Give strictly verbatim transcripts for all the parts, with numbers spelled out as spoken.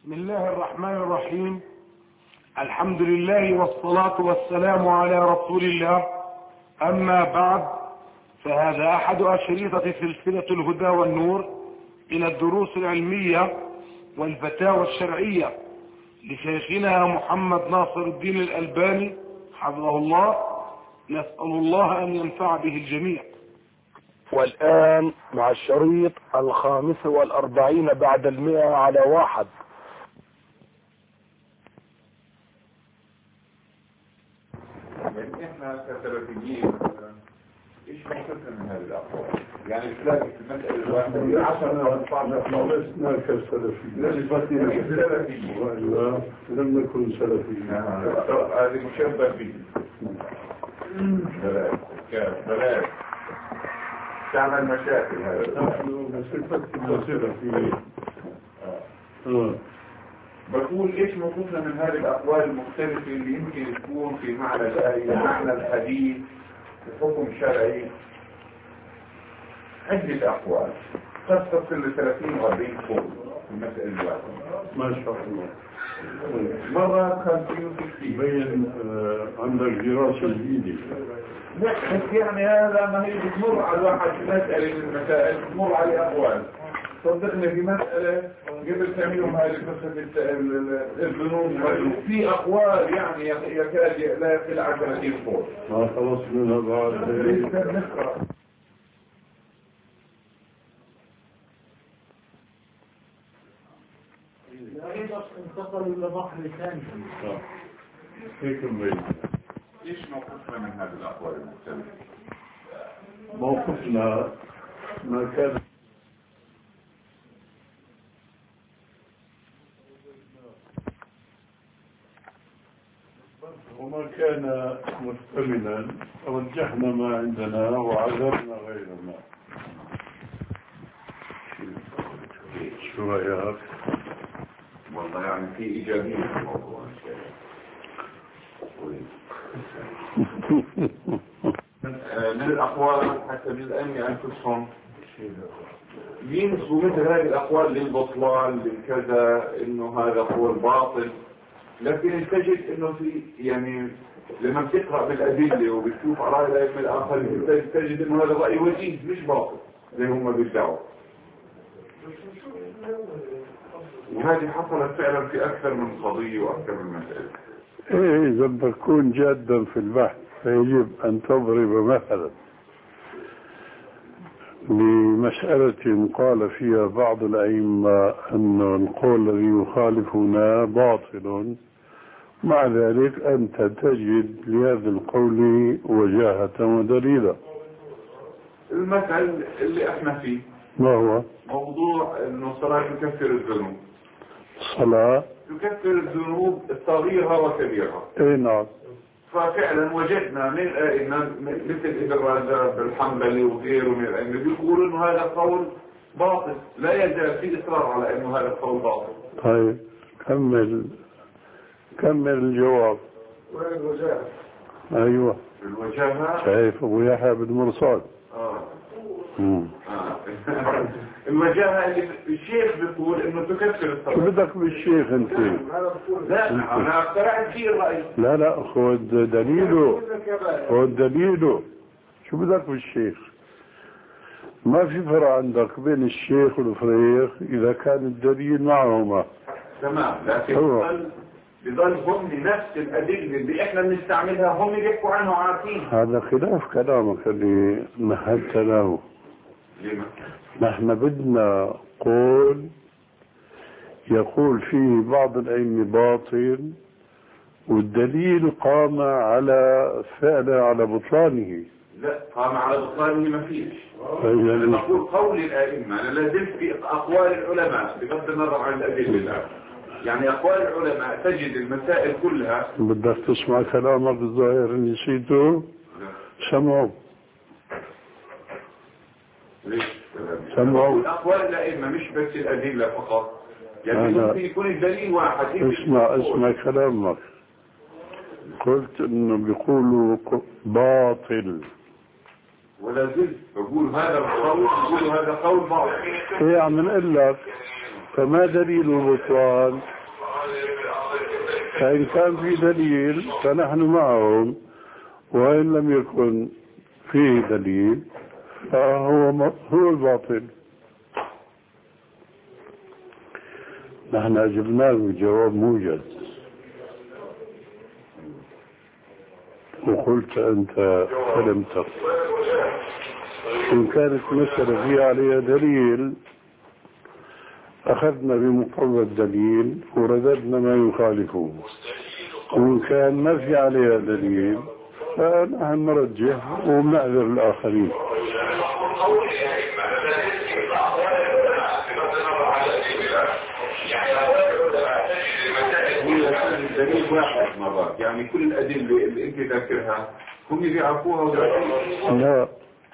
بسم الله الرحمن الرحيم. الحمد لله والصلاة والسلام على رسول الله. أما بعد، فهذا أحد أشرطة سلسلة الهدى والنور إلى الدروس العلمية والفتاوى الشرعية لشيخنا محمد ناصر الدين الألباني حفظه الله. نسأل الله أن ينفع به الجميع. والآن مع الشريط الخامس والأربعين بعد المئة على واحد. يعني احنا كسلفيين ايش موقفنا من هذه الاقوال؟ يعني تلاقي في المسألة الواحدة عشرة أربعة لسنا كالسلفيين. سلفيين وإلا لم نكن سلفيين. هذه مشبه به. بلاش بلاش تعمل مشاكل. هذا نحن بصفتنا سلفيين. بقول ايش موقفنا من هذه الاقوال المختلفة اللي يمكن تكون في معنى الآية، معنى الحديث، الحكم الشرعي. عدة اقوال قد تصل ل ثلاثين و أربعين قول في المسألة الواحدة. ما شاء الله. مرة خمسين وستين. بين آه عندك دراسة جديدة. لا بس يعني هذا ما هي بتمر على الواحد في مسألة من المسائل بتمر عليه اقوال. صدقنا في مسألة قبل كم يوم هذه قصة الذنوب في أقوال يعني يكاد لا يقل عن ثلاثين قول. ما خلص منها بعد. انتقلوا إلى بحر ثاني. هيك مبين. إيش موقفنا من هذه الأقوال المختلفة؟ موقفنا ما كان وما كان محتملا رجحنا ما عندنا وعذرنا غيرنا. شو رأيك؟ والله يعني في إيجابية في الموضوع. من الأقوال حتى بالأمن أنفسهم ينسوا مثل هذه الأقوال للبطلان للكذا إنه هذا قول باطل. لكن تجد انه في يعني لما بتقرأ بالادلة وبتشوف آراء الائمة الاخرين تجد انه هذا رأي وجيه مش باطل زي هم بيدعوا. وهذه حصلت فعلا في اكثر من قضية واكثر من مسألة. ايه اذا بكون جادا في البحث فيجب ان تضرب مثلا لمسألة قال فيها بعض الأئمة أن القول الذي يخالفنا باطل، مع ذلك أنت تجد لهذا القول وجاهة ودليلا. المثل اللي احنا فيه ما هو؟ موضوع انه الصلاة تكفر الذنوب. الصلاة تكفر الذنوب الصغيرة وكبيرة. اي نعم. ففعلا وجدنا من الائمة مثل ابن رجب الحنبلي وغيره من الائمة بيقولوا انه هذا قول باطل، لا يزال في اصرار على انه هذا القول باطل. طيب كمل كمل الجواب. وين الوجاهة؟ ايوه الوجاهة شايف ابو يحيى بن مرصاد. اه امم اه الوجاهة اللي الشيخ بيقول انه تكفر الصلاة. شو بدك بالشيخ انت؟ لا انا اقترحت فيه الرأي. لا لا خذ دليله، خذ دليله. شو بدك بالشيخ؟ ما في فرق عندك بين الشيخ والفريق اذا كان الدليل معهما. تمام، لكن بضل بضل هم نفس الادله اللي احنا بنستعملها هم بيحكوا عنه عارفين. هذا خلاف كلامك اللي نحلت له. لما؟ نحن بدنا قول يقول فيه بعض الأئمة باطل والدليل قام على فعله على بطلانه. لا قام على بطلانه ما فيش. أنا نقول قول الائمه، انا لازلت في اقوال العلماء بغض النظر عن الادله الان. يعني اقوال العلماء تجد المسائل كلها. بدك تسمع كلامك الظاهر اللي نسيته؟ سمعوا. ليش؟ سمعوا. اقوال الائمه مش بس الادله فقط. يعني أنا ممكن يكون الدليل واحد. اسمع اسمع كلامك. قلت انه بيقولوا باطل. ولا زلت بقول هذا القول، بقول هذا قول باطل. ايه عم نقول لك فما دليل البطلان؟ فإن كان في دليل فنحن معهم، وإن لم يكن فيه دليل فهو هو الباطل. نحن أجبناه بجواب موجز، وقلت أنت فلم تقل. إن كانت مسألة فيها عليها دليل أخذنا بمقتضى الدليل ورددنا ما يخالفه، وإن كان ما في عليها دليل فنحن نرجح ونعذر الآخرين. دليل واحد مرات، يعني كل الأدلة اللي أنت ذاكرها هم بيعرفوها وذاكرها. لا،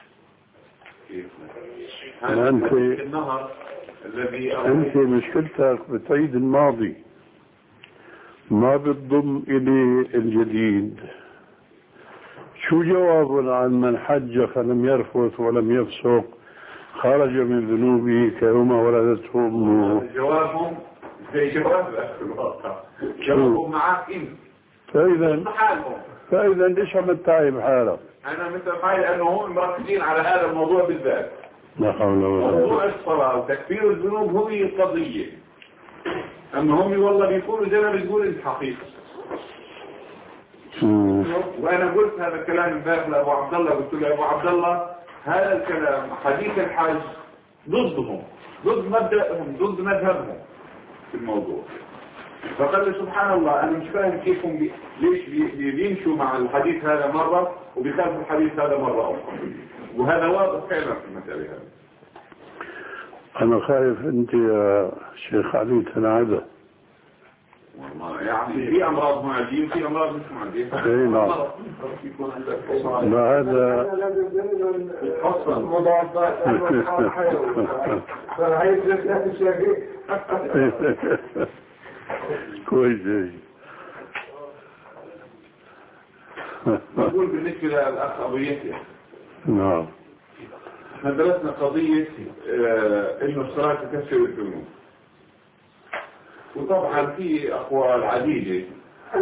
هذا أنت النهر الذي أنت مشكلتك بتعيد الماضي، ما بتضم إلي الجديد. شو جواب عن من حج فلم يرفث ولم يفسق خرج من ذنوبه كيوم ولدته أمه؟ جوابهم زي جواب في الواقع، جوابهم معاك انت. فإذا حالهم فإذا ليش عم تتعب حالك؟ انا مثل حالي لانه هم مركزين على هذا الموضوع بالذات. لا حول ولا قوة. موضوع الصلاة وتكفير الذنوب هو القضية، اما هم والله بيقولوا زي ما بتقول انت حقيقة. وانا قلت هذا الكلام امبارح لابو عبد الله، قلت له يا ابو عبد الله هذا الكلام حديث الحج ضدهم، ضد مبدأهم، ضد مذهبهم في الموضوع. فقال لي سبحان الله انا مش فاهم كيف هم بي... ليش بي... بيمشوا مع الحديث هذا مرة وبيخالفوا الحديث هذا مرة اخرى، وهذا واضح فعلا في المسألة هذه. أنا خايف أنت يا شيخ علي تنعدى. يعني في أمراض معدية وفي أمراض مش معدية. إيه نعم. لا هذا أصلا مضاعفات فهي ثلاث شيء. كويس. بقول بالنسبة للأخ أبو يحيى. نعم. احنا درسنا قضية اه إنه الصلاة تكفر الذنوب. وطبعا في أقوال عديدة. أنا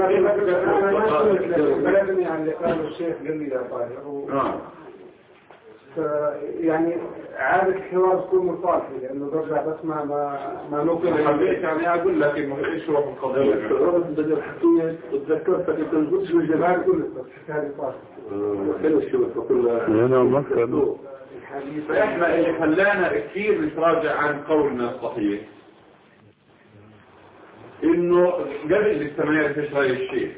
بلغني عن اللي قاله الشيخ قال لي يا طاهر. نعم. يعني عادة الحوار تكون مصالحة لأنه برجع بسمع ما ما نوصل. حبيت يعني أقول لك إنه إيش روح القضية. رغم بدي الحكومة وتذكرت أنت القدس والجمال كله بس هذه صارت. حلو الشبكة كلها. أنا مكتب. فإحنا اللي خلانا كثير نتراجع عن قولنا الصحيح إنه قبل الاجتماعية في شرعي الشيخ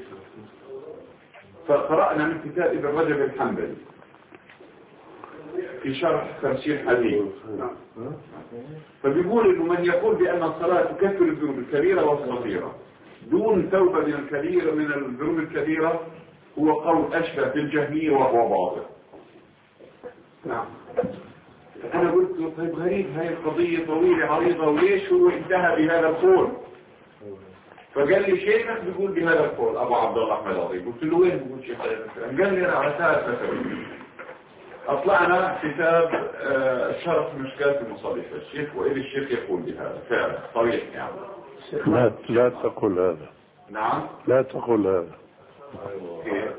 فقرأنا من كتاب ابن رجب الحنبلي في شرح تفسير حديث، فبيقول إنه من يقول بأن الصلاة تكفر الذنوب الكبيرة والصغيرة دون توبة من الكبيرة من الذنوب الكبيرة هو قول أشبه بالجهمية وهو باطل. نعم. أنا قلت له طيب غريب هاي القضية طويلة عريضة وليش هو انتهى بهذا القول؟ فقال لي شيخك بيقول بهذا القول أبو عبد الله أحمد عظيم. قلت له وين بيقول شيخ هذا الكلام؟ قال لي أنا على ثلاث مسائل. أطلعنا كتاب شرح مشكلات المصابيح الشيخ وإذا الشيخ يقول بهذا فعلا صريح يعني. لا لا تقول هذا. نعم. لا تقول هذا. كيف؟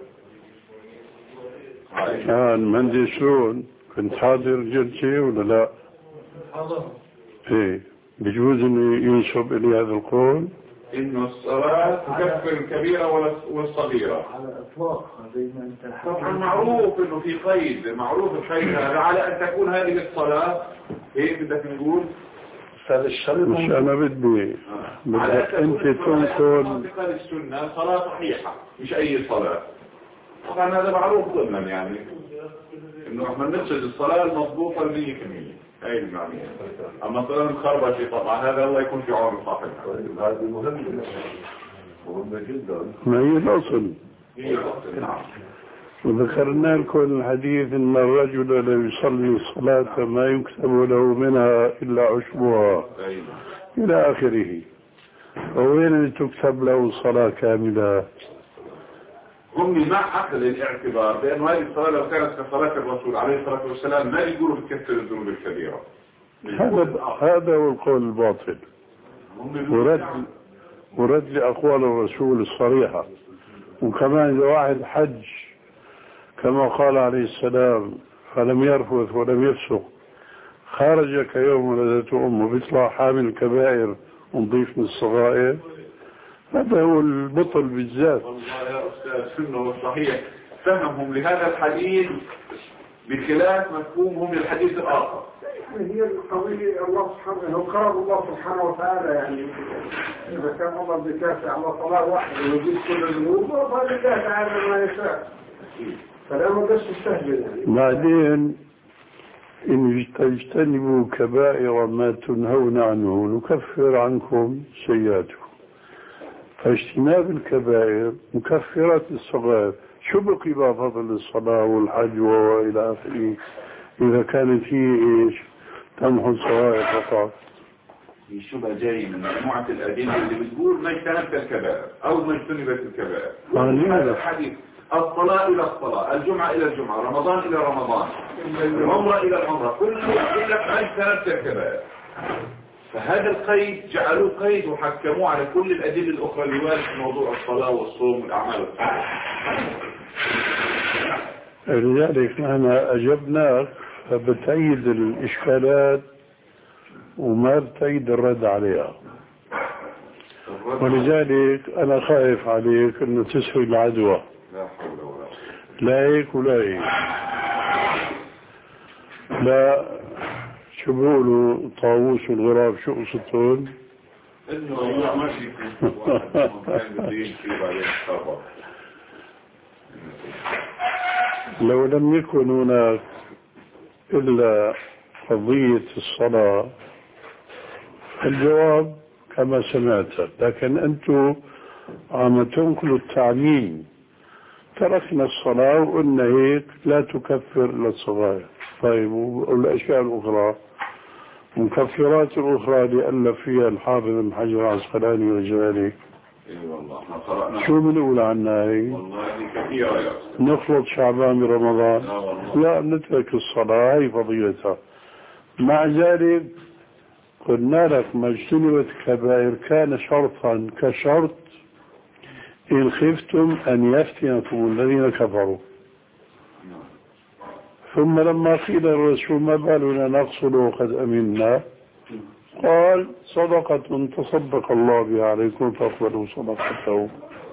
كان مندي شلون كنت حاضر جلسة ولا لا؟ حاضر. ايه بجوز انه ينسب الي هذا القول انه الصلاة تكفر الكبيرة والصغيرة على الاطلاق. طبعا معروف انه في قيد، معروف القيد هذا على ان تكون هذه الصلاة هيك بدك نقول هذا الشرط. مش انا بدي بدك انت تنقل السنة صلاة صحيحة مش اي صلاة. طبعا هذا معروف ضمنا يعني انه احنا نقصد الصلاة المضبوطة المية في المية هاي المعنية. اما الصلاة الخربشي طبعا هذا الله يكون في عون صاحبها. هذه مهمة مهمة جدا. ما هي الاصل. هي الأصل. نعم. وذكرنا لكم الحديث ان الرجل لا يصلي صلاة ما يكتب له منها الا عشرها الى اخره. وين تكتب له صلاة كاملة؟ هم مع أخذ الاعتبار بأن هذه الصلاة لو كانت كصلاة الرسول عليه الصلاة والسلام ما يقولوا بتكفر الذنوب الكبيرة. هذا هذا هو القول الباطل. ورد ورد لأقوال الرسول الصريحة. وكمان إذا واحد حج كما قال عليه السلام فلم يرفث ولم يفسق خرج كيوم ولدته أمه بيطلع حامل الكبائر ونضيف من الصغائر. هذا هو البطل بالذات. والله يا أستاذ سنه صحيح فهمهم لهذا الحديث بخلاف مفهومهم للحديث الآخر. يعني هي القضية الله سبحانه وقرب الله سبحانه وتعالى، يعني إذا كان الله بكافي على صلاة واحدة ويجيب كل الذنوب فالله تعالى ما يشاء، فلا ما بس يستهجن يعني. بعدين إن تجتنبوا كبائر ما تنهون عنه نكفر عنكم سيئاتكم. فاجتناب الكبائر مكفرات الصغائر. شو بقي بقى فضل الصلاة والحج وإلى آخره إذا كانت هي إيش تمحو الصغائر فقط؟ في شبهة جاي من مجموعة الأدلة اللي بتقول ما اجتنبت الكبائر أو ما اجتنبت الكبائر. هذا الحديث الصلاة إلى الصلاة، الجمعة إلى الجمعة، رمضان إلى رمضان، العمرة إلى العمرة، كله يقول لك ما اجتنبت الكبائر. فهذا القيد جعلوه قيد وحكموه على كل الأدلة الأخرى اللي وارد في موضوع الصلاة والصوم والأعمال الصالحة. لذلك نحن أجبناك فبتأيد الإشكالات وما بتأيد الرد عليها. ولذلك أنا خايف عليك أنه تسوي العدوى. لا حول ولا قوة. لا هيك ولا هيك. لا شو بيقولوا طاووس والغراب شو قصتهم؟ إنه والله ما في واحد كان بده يمشي وبعدين خبر. لو لم يكن هناك إلا قضية الصلاة الجواب كما سمعت، لكن أنتم عم تنقلوا التعميم. تركنا الصلاة وقلنا هيك لا تكفر إلا الصغائر. طيب والأشياء الأخرى مكفرات الأخرى اللي ألف فيها الحافظ ابن حجر العسقلاني وذلك اي والله ما قرأنا. شو بنقول عنها هي؟ والله كثيرة يا أستاذ. نخلط شعبان برمضان؟ لا والله. لا نترك الصلاة هي فضيلتها. مع ذلك قلنا لك ما اجتنبت كبائر كان شرطا كشرط إن خفتم أن يفتنكم الذين كفروا. ثم لما قيل الرسول ما بالنا نقصد وقد أمنا قال صدقة تصدق الله بها عليكم فاقبلوا صدقته.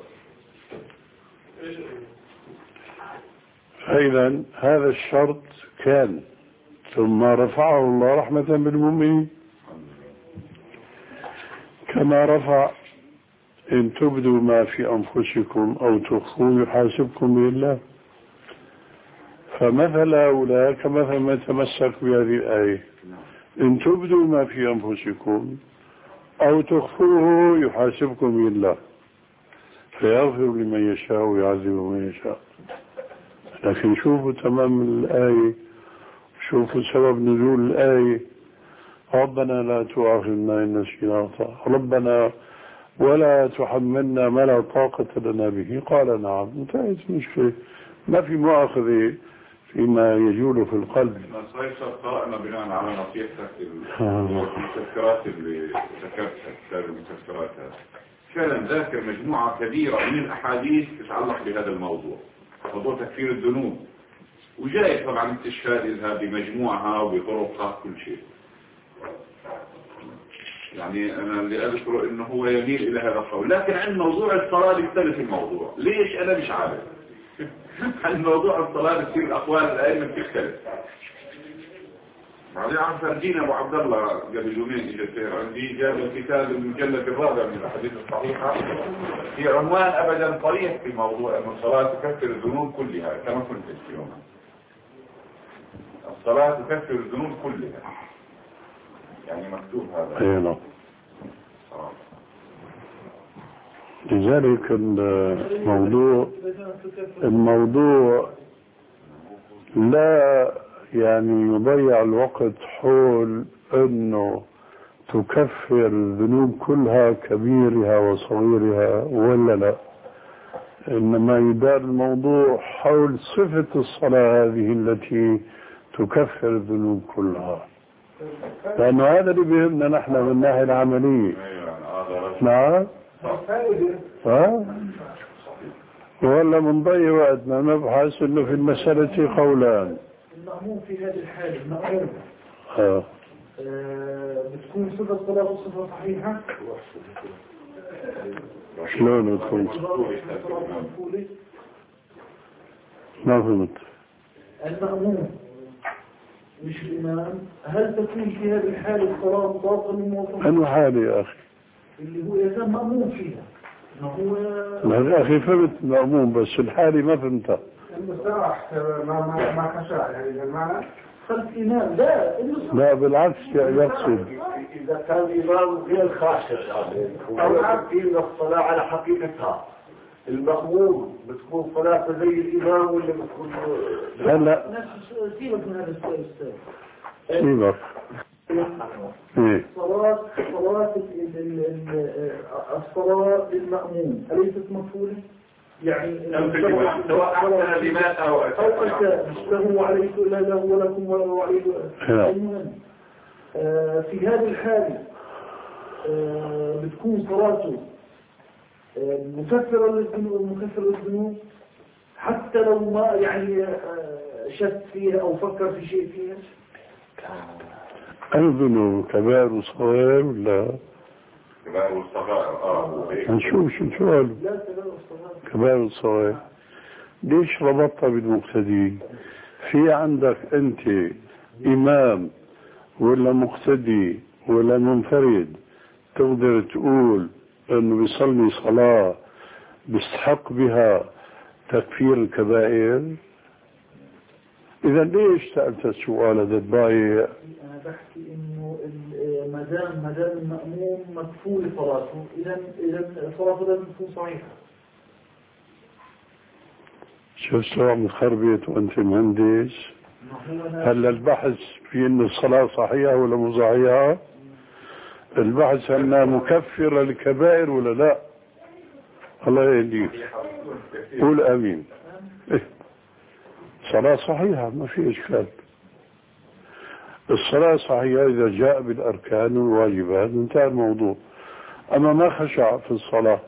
فإذا هذا الشرط كان ثم رفعه الله رحمة بالمؤمنين كما رفع إن تبدوا ما في أنفسكم أو تخفوه يحاسبكم به الله. فمثل هؤلاء كمثل ما تمسك بهذه الآية إن تبدوا ما في أنفسكم أو تخفوه يحاسبكم به الله فيغفر لمن يشاء ويعذب من يشاء. لكن شوفوا تمام الآية، شوفوا سبب نزول الآية ربنا لا تؤاخذنا إن نسينا أخطأنا ربنا ولا تحملنا ما لا طاقة لنا به قال نعم. انتهت المشكلة، ما في مؤاخذة فيما يجول في القلب. صحيح قائمة بناء على نصيحتك المتذكرات اللي ذكرتها كتاب المتذكرات هذا فعلا ذاكر مجموعة كبيرة من الأحاديث تتعلق بهذا الموضوع موضوع تكفير الذنوب وجاي طبعا استشهاد هذه بمجموعها وبطرقها كل شيء. يعني أنا اللي أذكره إنه هو يميل إلى هذا القول. لكن عند موضوع الصلاة يختلف الموضوع. ليش أنا مش عارف. عند موضوع الصلاة بتصير الأقوال الآية بتختلف. بعدين عم فرجينا أبو عبد الله قبل يومين إجا سير عندي جاب الكتاب المجلد الرابع من الأحاديث الصحيحة في عنوان أبدا صريح في موضوع أن الصلاة تكفر الذنوب كلها كما كنت اليوم. الصلاة تكفر الذنوب كلها. يعني مكتوب هذا. أي نعم. لذلك الموضوع الموضوع لا يعني يضيع الوقت حول انه تكفر الذنوب كلها كبيرها وصغيرها ولا لا، انما يدار الموضوع حول صفة الصلاة هذه التي تكفر الذنوب كلها، لأنه هذا اللي بيهمنا نحن من الناحية العملية. نعم ها ولا منضيع وقتنا نبحث انه في المسألة قولان. المأموم في هذه الحالة المأموم اه بتكون صفة صلاة صفة صحيحة؟ شلون تكون؟ ما فهمت. المأموم مش الإمام، هل تكون في هذه الحالة الصلاة مطابقة للموافقة؟ أنه حالي يا أخي اللي هو يزال مأموم فيها. ما هو يا أخي فهمت مأموم بس الحالي ما فهمتها. المستراح ما ما ما خشع يعني بالمعنى خلف إمام لا لا بالعكس يقصد إذا كان الإمام غير خاشع يعني هو يقيم الصلاة على حقيقتها. المأموم بتكون صلاة زي الإمام ولا بتكون هلا نفس سيبك من هذا السؤال السابق. سيبك ايه صلاة صلاة الصلاة للمأموم أليست مفعولة؟ يعني سواء أحسن الإمام أو أو أنت له عليك لا له ولكم ولا عليك. المهم في هذه الحالة بتكون صلاته مكفرة للذنوب مكفرة للذنوب حتى لو ما يعني شك فيها أو فكر في شيء فيها. الذنوب كبائر وصغائر ولا كبائر والصغائر اه هنشوف شو سؤاله. لا كبائر والصغائر كبائر وصغائر ليش ربطها بالمقتدي؟ في عندك انت امام ولا مقتدي ولا منفرد تقدر تقول انه بيصلي صلاة بيستحق بها تكفير الكبائر؟ اذا ليش سألت السؤال هذا الضايع؟ انا بحكي انه ما دام ما دام المأموم مكفول صلاته اذا اذا صلاته لازم تكون صحيحة. شو السؤال مخربط وانت مهندس؟ هلا البحث في انه الصلاة صحيحة ولا مو صحيحة؟ البحث انها مكفرة للكبائر ولا لا؟ الله يهديك قول امين. إيه؟ صلاة صحيحة ما في اشكال. الصلاة صحيحة اذا جاء بالاركان والواجبات انتهى الموضوع. اما ما خشع في الصلاة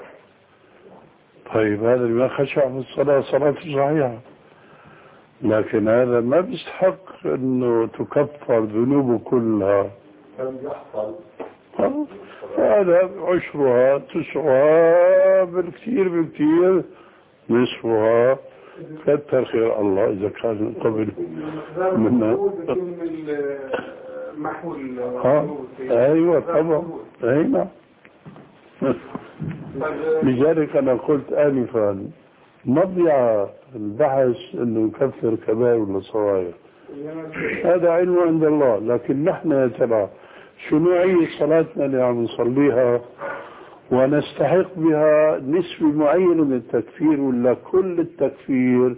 طيب هذا اللي ما خشع في الصلاة صلاة صحيحة لكن هذا ما بيستحق انه تكفر ذنوبه كلها. هذا عشرها تسعها بالكثير بالكثير نصفها كتر خير الله إذا كان قبل منا. أيوة طبعا أيوة. لذلك أنا قلت آنفا مضيع البحث أنه يكفر كبائر ولا صغائر هذا علم عند الله. لكن نحن يا ترى شو نوعية صلاتنا اللي عم نصليها ونستحق بها نسبة معينة من التكفير ولا كل التكفير؟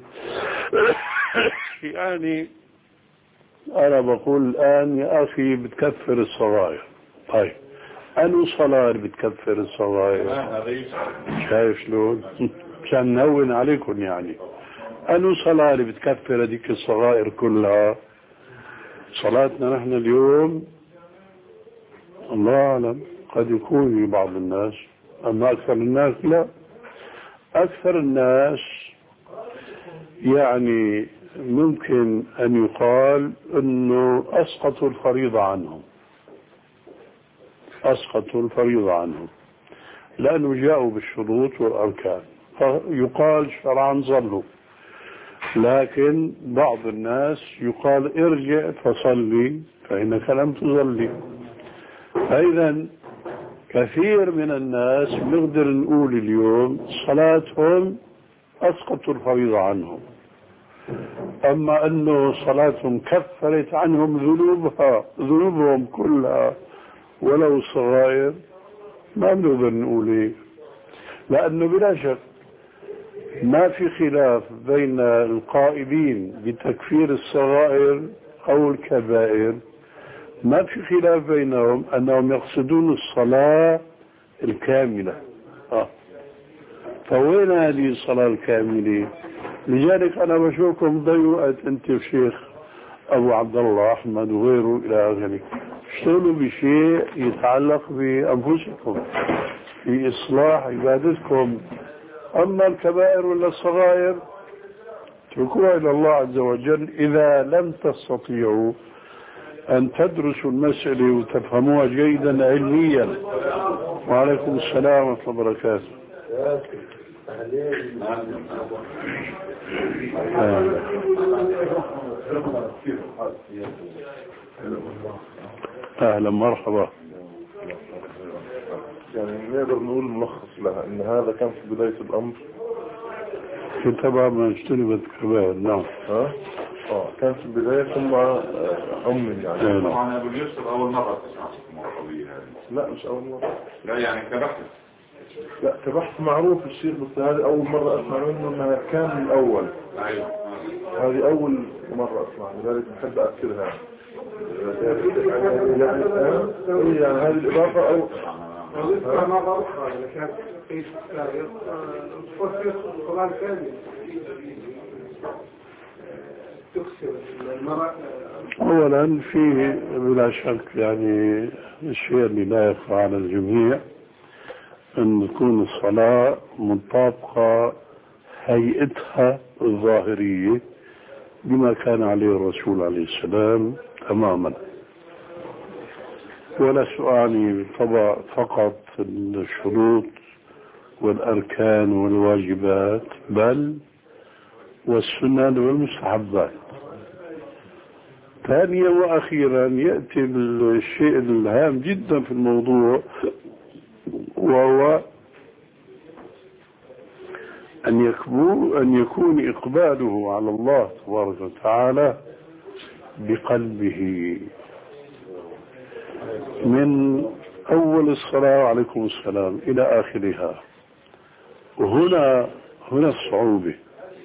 يعني أنا بقول الآن يا أخي بتكفر الصغائر. طيب أنو صلاة بتكفر الصغائر؟ شايف شلون؟ مشان نهون عليكم يعني. أنو صلاة بتكفر هذيك الصغائر كلها؟ صلاتنا نحن اليوم الله أعلم قد يكون في بعض الناس أما أكثر الناس لا. أكثر الناس يعني ممكن أن يقال أنه أسقطوا الفريضة عنهم أسقطوا الفريضة عنهم لأنه جاءوا بالشروط والأركان يقال شرعا ظلوا. لكن بعض الناس يقال ارجع فصلي فإنك لم تصلي. أيضا كثير من الناس نقدر نقول اليوم صلاتهم أسقطوا الفريضة عنهم أما أنه صلاتهم كفرت عنهم ذنوبها ذنوبهم كلها ولو صغائر ما بنقدر نقول إيه. لأنه بلا شك ما في خلاف بين القائلين بتكفير الصغائر أو الكبائر ما في خلاف بينهم أنهم يقصدون الصلاة الكاملة. آه. فوين هذه الصلاة الكاملة؟ لذلك أنا بشوفكم ضيعوا وقت أنت وشيخ أبو عبد الله أحمد وغيره إلى آخره اشتغلوا بشيء يتعلق بأنفسكم في إصلاح عبادتكم. أما الكبائر ولا الصغائر اتركوها إلى الله عز وجل إذا لم تستطيعوا أن تدرسوا المسألة وتفهموها جيدا علميا. وعليكم السلام ورحمة الله وبركاته. أهلا مرحبا. يعني نقدر نقول ملخص لها ان هذا كان في بداية الامر تبع ما اجتنبت الكبائر. نعم. ها اه كان في البداية ثم امن يعني. طبعا ابو يوسف اول مرة تسمع المرحبية هذه. لا مش اول مرة. لا يعني كبحث. لا كبحث معروف الشيخ، بس هذه اول مرة اسمع منه انها كان من الاول. ايوه. هذه اول مرة اسمع، لذلك بحب اكثرها. يعني يعني هذه الاضافة او ولسه مرة أخرى إذا كانت في السابق تفسر القرآن الكامل تكسر المرأة. أولا فيه بلا شك يعني الشيء اللي لا يخفى على الجميع أن تكون الصلاة مطابقة هيئتها الظاهرية بما كان عليه الرسول عليه السلام تماما، ولا سؤالي طبعا فقط الشروط والأركان والواجبات بل والسنن والمستحبات. ثانيا وأخيرا يأتي الشيء الهام جدا في الموضوع، وهو أن يكون, أن يكون إقباله على الله تبارك وتعالى بقلبه من أول الصلاة عليكم السلام إلى آخرها. وهنا هنا الصعوبة.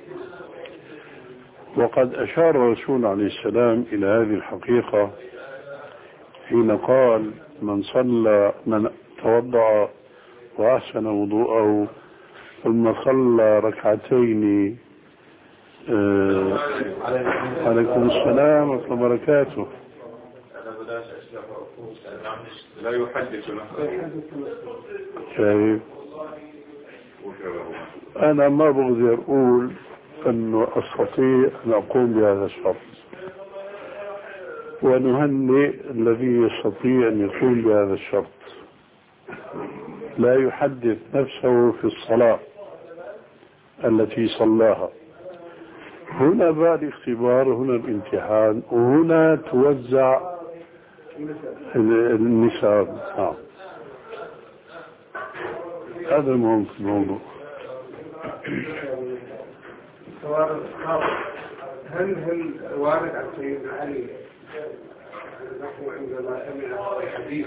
وقد أشار الرسول عليه السلام إلى هذه الحقيقة حين قال من صلى من توضأ وأحسن وضوءه ثم صلى ركعتين آه عليكم السلام ورحمة الله وبركاته. لا يحدث له. شايف أنا ما بقدر أقول أنه أستطيع أن أقوم بهذا الشرط، ونهنئ الذي يستطيع أن يقوم بهذا الشرط. لا يحدث نفسه في الصلاة التي صلاها. هنا بعد اختبار، هنا الامتحان، وهنا توزع النساء. آه. هذا المهم في الموضوع. هل هل وارد عن سيدنا علي نحن عندما سمع الحديث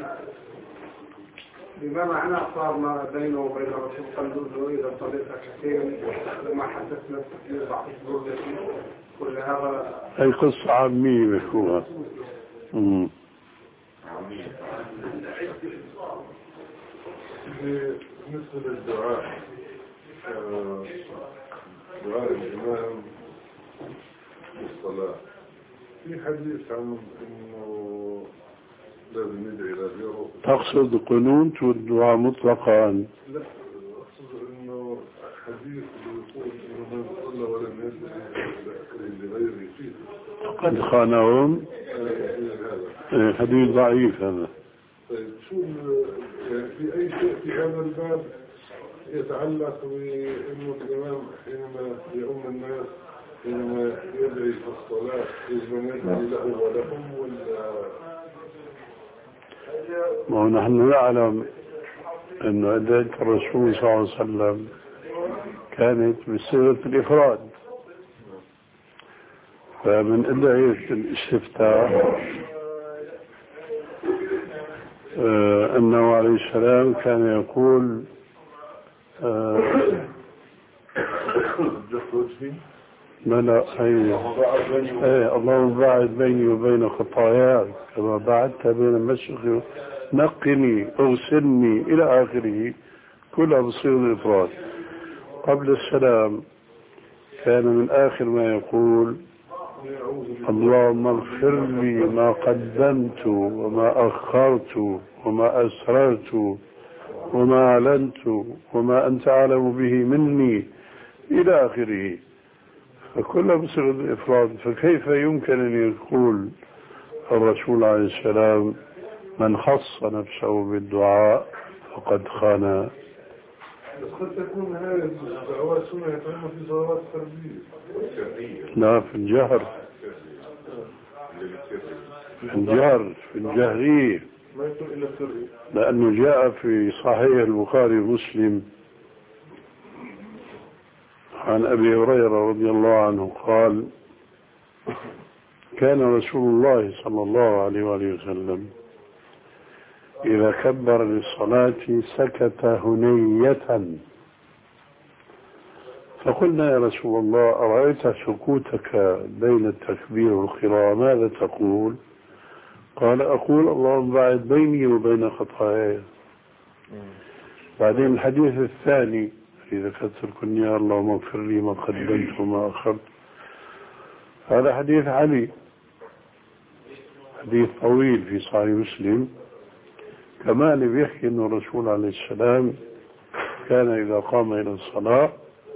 بما معناه صار ما بينه وبين الرسول قال له إذا صليت ركعتين وما حدث نفسك في بعض الظروف كل هذا هي قصة عامية مفهومة. امم بالنسبة للدعاء دعاء الإمام بالصلاة في حديث عن إنه لازم ندعي إلى غيره. تقصد القنوت والدعاء مطلقا؟ لا أقصد إنه حديث يقول إنه من صلى ولم يدعي لغيره فيه قد خانهم. هذا حديث ضعيف هذا. طيب شو في أي شيء في هذا الباب يتعلق بأنه الإمام حينما يؤم الناس حينما يدعي في الصلاة يجب يدعي له ولهم ولا؟ ما نحن نعلم أن أدعية الرسول صلى الله عليه وسلم كانت بصيغة الإفراد، فمن أدعية الاستفتاء آه أنه عليه السلام كان يقول آه لا لا أي أي اللهم باعد بيني وبين خطاياي كما بعدت بين المشرق، نقني اغسلني إلى آخره، كلها بصيغة الإفراد. قبل السلام كان من آخر ما يقول اللهم اغفر لي ما قدمت وما أخرت وما أسررت وما أعلنت وما أنت أعلم به مني إلى آخره. فكل بصيغة الإفراد. فكيف يمكن أن يقول الرسول عليه السلام من خص نفسه بالدعاء فقد خان؟ قد تكون هذه الدعوات سنة يتعلم في صلوات التربية. لا، في الجهر، في الجهر في الجهرية، ما يكون إلا السرية. لأنه جاء في صحيح البخاري ومسلم عن أبي هريرة رضي الله عنه قال كان رسول الله صلى الله عليه وآله وسلم إذا كبر للصلاة سكت هنية، فقلنا يا رسول الله أرأيت سكوتك بين التكبير والقراءة ماذا تقول؟ قال أقول اللهم باعد بيني وبين خطاياي. بعدين الحديث الثاني إذا كتركني يا اللهم اغفر لي ما قدمت وما أخرت، هذا حديث علي، حديث طويل في صحيح مسلم كمان بيحكي أن الرسول عليه السلام كان إذا قام إلى الصلاة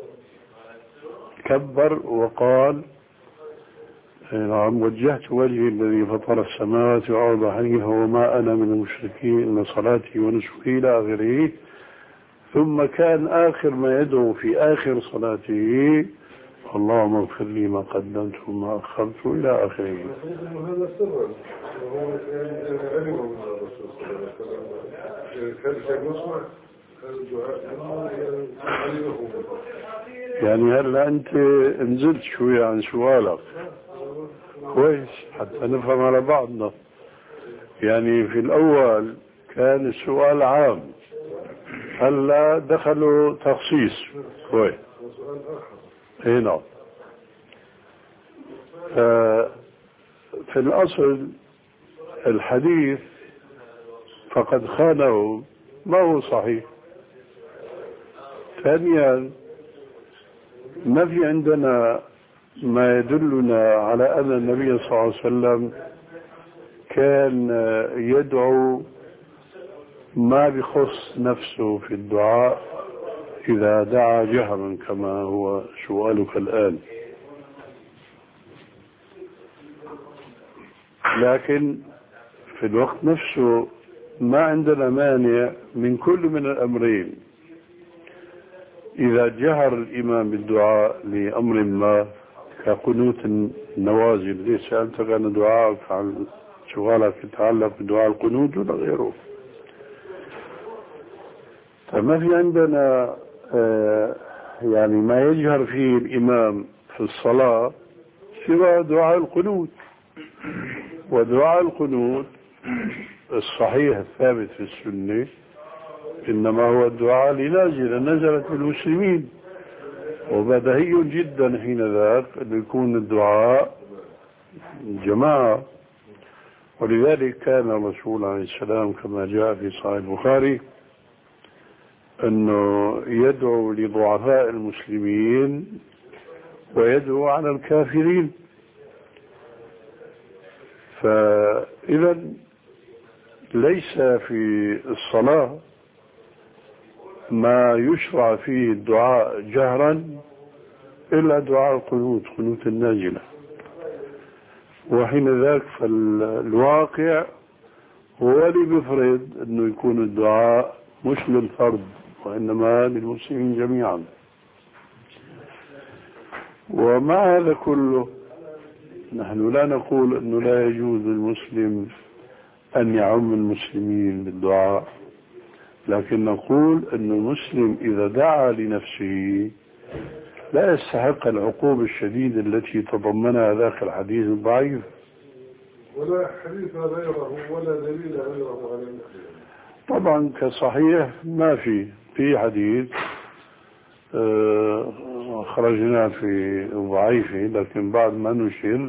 كبر وقال نعم وجهت وجهي الذي فطر السماوات والأرض حنيفا وما أنا من المشركين إن صلاتي ونسكي إلى آخره. ثم كان آخر ما يدعو في آخر صلاته اللهم اغفر لي ما قدمت وما أخرت إلى آخره. هذا سر وهو علم من الرسول صلى الله عليه وسلم كان شيء يسمع الدعاء علمه. يعني هلا أنت نزلت شوية عن سؤالك كويس حتى نفهم على بعضنا. يعني في الأول كان السؤال عام، هلا دخلوا تخصيص كويس. اي نعم. في الأصل الحديث فقد خانه ما هو صحيح. ثانيا ما في عندنا ما يدلنا على أن النبي صلى الله عليه وسلم كان يدعو ما بخص نفسه في الدعاء إذا دعا جهرا كما هو سؤالك الآن. لكن في الوقت نفسه ما عندنا مانع من كل من الأمرين. إذا جهر الإمام بالدعاء لأمر ما كقنوت النوازل، ليس أنت كان دعاءك عن سؤالك يتعلق بدعاء القنوت ولا غيره، فما في عندنا آه يعني ما يجهر فيه الإمام في الصلاة سوى دعاء القنوت. ودعاء القنوت الصحيح الثابت في السنة إنما هو الدعاء لنازلة نزلت بالمسلمين، وبديهي جدا حين ذاك أن يكون الدعاء جماعة. ولذلك كان الرسول عليه السلام كما جاء في صحيح البخاري أنه يدعو لضعفاء المسلمين ويدعو على الكافرين. فإذا ليس في الصلاة ما يشرع فيه الدعاء جهرا إلا دعاء القنوت، قنوت النازلة. وحين ذاك فالواقع هو اللي بيفرض أنه يكون الدعاء مش للفرد وإنما للمسلمين جميعا. ومع هذا كله نحن لا نقول أنه لا يجوز للمسلم أن يعم المسلمين بالدعاء، لكن نقول أن المسلم إذا دعا لنفسه لا يستحق العقوبة الشديدة التي تضمنها ذاك الحديث الضعيف. ولا حديث غيره ولا دليل غيره على المسلم. طبعا كصحيح ما في في حديث آه خرجنا في ضعيفه، لكن بعد ما نشر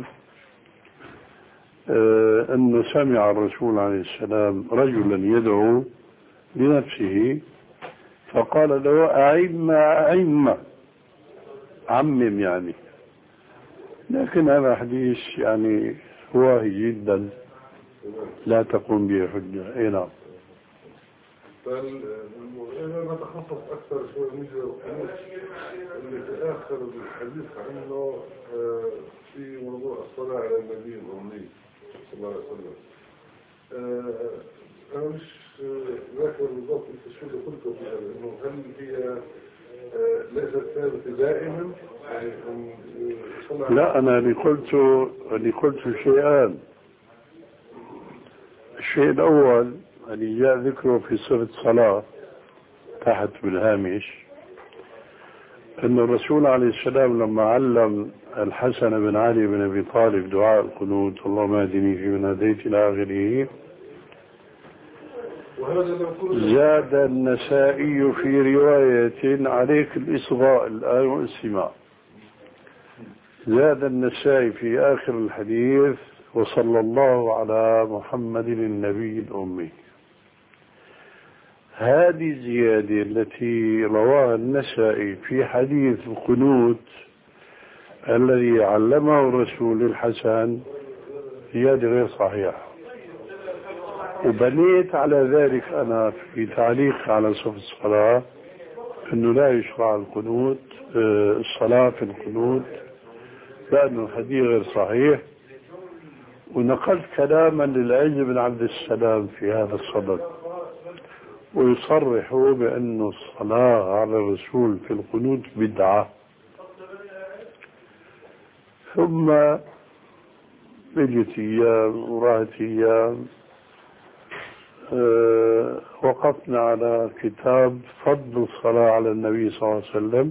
آه أنه سمع الرسول عليه السلام رجلا يدعو لنفسه فقال له أعم أعم عمم يعني لكن هذا حديث يعني واهي جدا لا تقوم به حجة. اي نعم. فإذا نتخصص أكثر شوي نجي اللي في آخر الحديث عنه في موضوع الصلاة على النبي الأمي صلى الله عليه وسلم. أنا مش ذاكر بالضبط أنت شو اللي قلته فيها، إنه هل هي ليست ثابتة دائما؟ لا، أنا اللي قلته اللي قلته شيئان. الشيء الأول اللي جاء ذكره في صفة صلاة تحت بالهامش، أن الرسول عليه السلام لما علم الحسن بن علي بن أبي طالب دعاء القنوت اللهم اهدني فيمن هديت إلى آخره، زاد النسائي في رواية عليك الإصغاء الآن والاستماع، زاد النسائي في آخر الحديث وصلى الله على محمد النبي الأمي. هذه الزيادة التي رواها النسائي في حديث القنوت الذي علمه الرسول الحسن زيادة غير صحيحة، وبنيت على ذلك أنا في تعليق على صف الصلاة أنه لا يشرع القنوت الصلاة في القنوت لأنه الحديث غير صحيح، ونقلت كلاما للعز بن عبد السلام في هذا الصدد، ويصرح بأن الصلاة على الرسول في القنوت بدعة. ثم بجت أيام وراحت أيام أه وقفنا على كتاب فضل الصلاة على النبي صلى الله عليه وسلم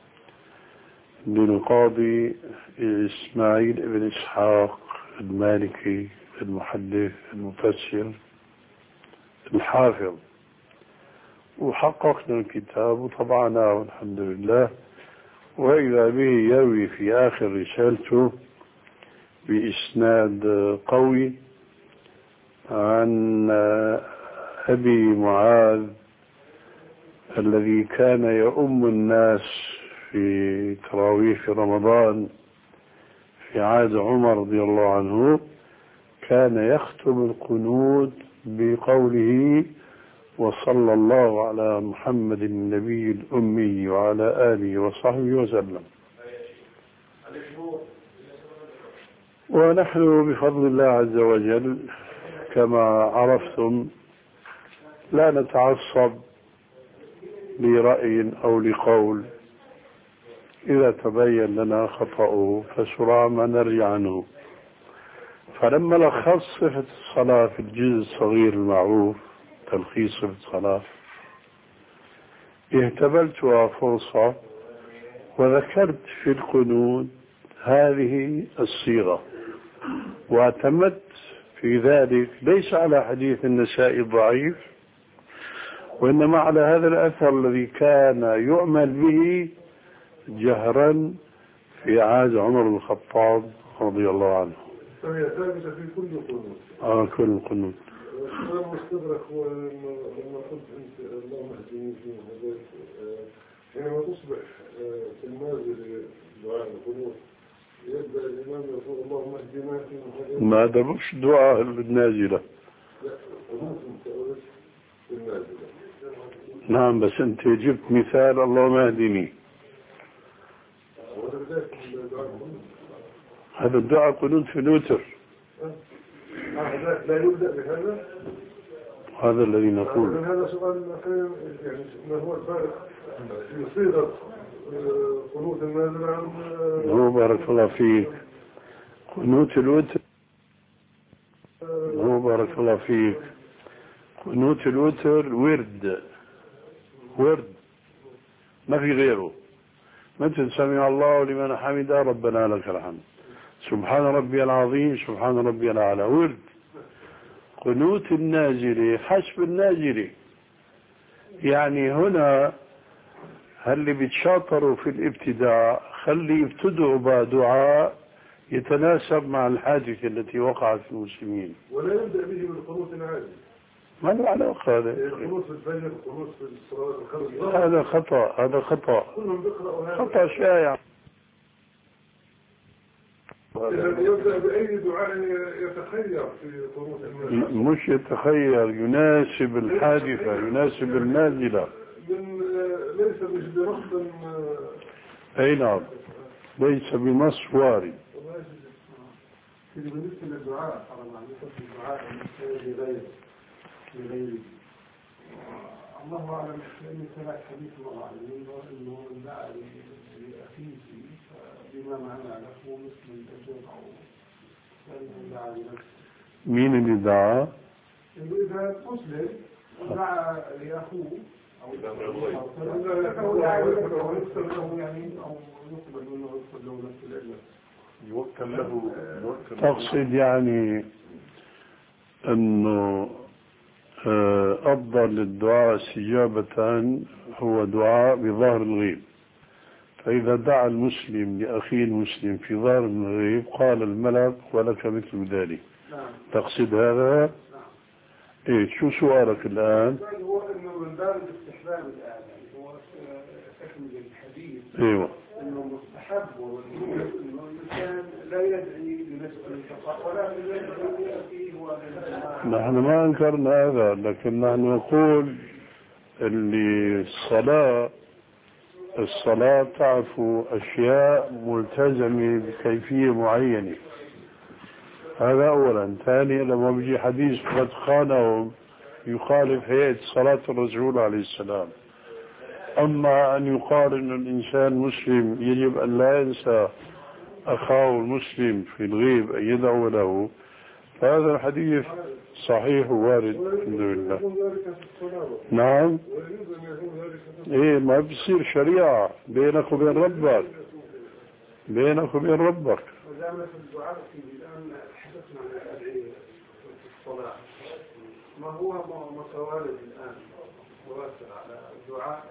للقاضي إسماعيل بن إسحاق المالكي المحدث المفسر الحافظ، وحققنا الكتاب وطبعناه الحمد لله. وإذا به يروي في آخر رسالته بإسناد قوي عن أبي معاذ الذي كان يؤم الناس في تراويح في رمضان في عهد عمر رضي الله عنه، كان يختم القنوت بقوله وصلى الله على محمد النبي الأمي وعلى آله وصحبه وسلم. ونحن بفضل الله عز وجل كما عرفتم لا نتعصب لرأي أو لقول، إذا تبين لنا خطأه فسرعان ما نرجع عنه. فلما لخص صفة الصلاة في الجزء الصغير المعروف تلخيص صفة الصلاة، اهتبلتها فرصة وذكرت في القنوت هذه الصيغة، واعتمدت في ذلك ليس على حديث النسائي الضعيف، وإنما على هذا الأثر الذي كان يعمل به جهرا في عهد عمر بن الخطاب رضي الله عنه. فهي ثابتة في كل قنوت. اه كل القنوت. السؤال المستدرك هو لما قلت أنت اللهم اهدني فيمن هديت، حينما تصبح في النازل دعاء القنوت يبدأ الإمام يقول اللهم اهدنا فيمن هديت. ما هذا مش دعاء النازلة. لا قنوت أنت قلت في النازلة. نعم بس أنت جبت مثال اللهم اهدني. هذا الدعاء قنوت في الوتر. لا يبدأ بهذا. هذا الذي نقول. هذا سؤال يعني ما هو الفارق في صيغة قنوت النازل عن هو بارك الله فيك قنوت الوتر. هو بارك الله فيك قنوت الوتر ورد ورد ما في غيره، مثل سمع الله لمن حمده ربنا لك الحمد، سبحان ربي العظيم سبحان ربي الأعلى، ورد. قنوت النازلة حسب النازلة، يعني هنا اللي بيتشاطروا في الابتداع خلي يبتدعوا بدعاء يتناسب مع الحادثة التي وقعت في المسلمين، ولا يبدأ به بالقنوت العادي. ما له علاقة هذا. القنوت في الفجر القنوت في الصلاة الخمس. هذا خطأ، هذا خطأ خطأ شائع. يبدأ بأي دعاء يتخير في طروف الناس. مش يتخير، يناسب الحادثة، يناسب النازلة. ليس مش بنص. أي نعم، ليس بنص وارد. بالنسبة للدعاء طبعا بالنسبة للدعاء لغير لغير الله أعلم. لأن سمعت حديث الله عليه إنه دعا لأخيه بما معنى له مثل الأجر أو دعا لنفسه. مين اللي دعا؟ إذا مسلم دعا لأخوه أو يوكل له. تقصد يعني أنه أفضل الدعاء استجابة هو دعاء بظاهر الغيب. فإذا دعا المسلم لأخيه المسلم في ظاهر الغيب قال الملك ولك مثل ذلك. تقصد هذا؟ إيه شو سؤالك الآن؟ هو إنه من باب الاستحباب الآن، يعني هو تكمل الحديث. أيوة. إنه مستحب إنه الإنسان لا يدعي لنفسه فقط ولا يدعي لأخيه ولا. نحن ما أنكرنا هذا، لكن نحن نقول اللي الصلاة الصلاة تعفو أشياء ملتزمة بكيفية معينة. هذا أولا. ثانيا لما بيجي حديث قد خانهم يخالف هيئة صلاة الرسول عليه السلام. أما أن يقال أن الإنسان مسلم يجب أن لا ينسى أخاه المسلم في الغيب أن يدعو له، فهذا الحديث صحيح ووارد الحمد لله. نعم. إيه ما بيصير شريعة بينك وبين ربك، بينك وبين ربك. ودائما في الدعاء في الآن حدثنا عن الأدعية في الصلاة، ما هو متوارد الآن متواتر على الدعاء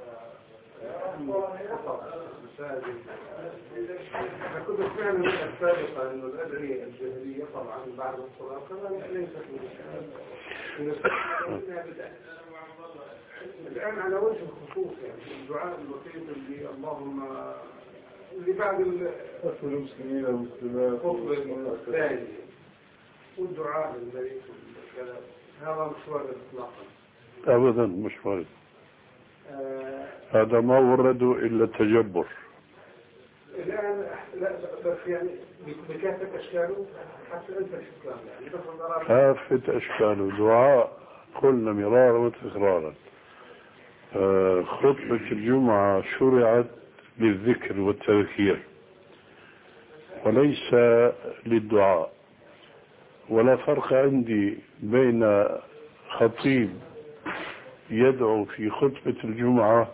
مساجد. كنت فعلا من السابقة أن الأدعية الجاهلية طبعا بعد الصلاة كذلك ليست من الآن على وجه الخصوص، يعني الدعاء الوسيط اللي اللهم اللي بعد المسلمين والمسلمات الثاني والدعاء للميت وكذا، هذا مش وارد اطلاقا ابدا، مش وارد. آه هذا ما ورده الا التجبر. الان لا بس يعني بكافه اشكاله حتى انت الاسلام يعني كافه اشكاله دعاء قلنا مرارا وتكرارا. آه خطبه الجمعه شرعت للذكر والتذكير وليس للدعاء. ولا فرق عندي بين خطيب يدعو في خطبة الجمعة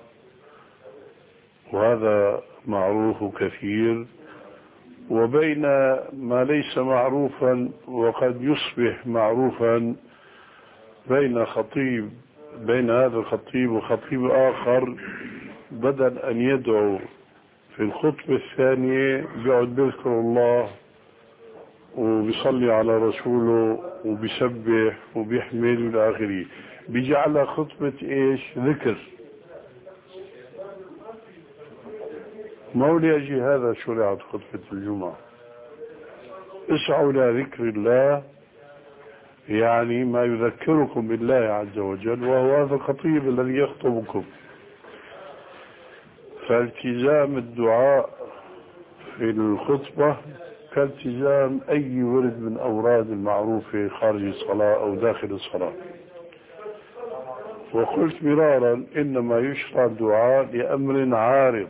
وهذا معروف كثير، وبين ما ليس معروفا وقد يصبح معروفا بين خطيب بين هذا الخطيب وخطيب آخر بدل أن يدعو في الخطبة الثانية بيقعد بيذكر الله وبيصلي على رسوله وبيسبح وبيحمل إلى آخره، بيجعلها خطبة إيش؟ ذكر. ما لأجل هذا شرعت خطبة الجمعة. اسعوا إلى ذكر الله، يعني ما يذكركم بالله عز وجل، وهو هذا الخطيب الذي يخطبكم. فالتزام الدعاء في الخطبة كالتزام أي ورد من أوراد المعروفة خارج الصلاة أو داخل الصلاة. وقلت مرارا إنما يشرع الدعاء لأمر عارض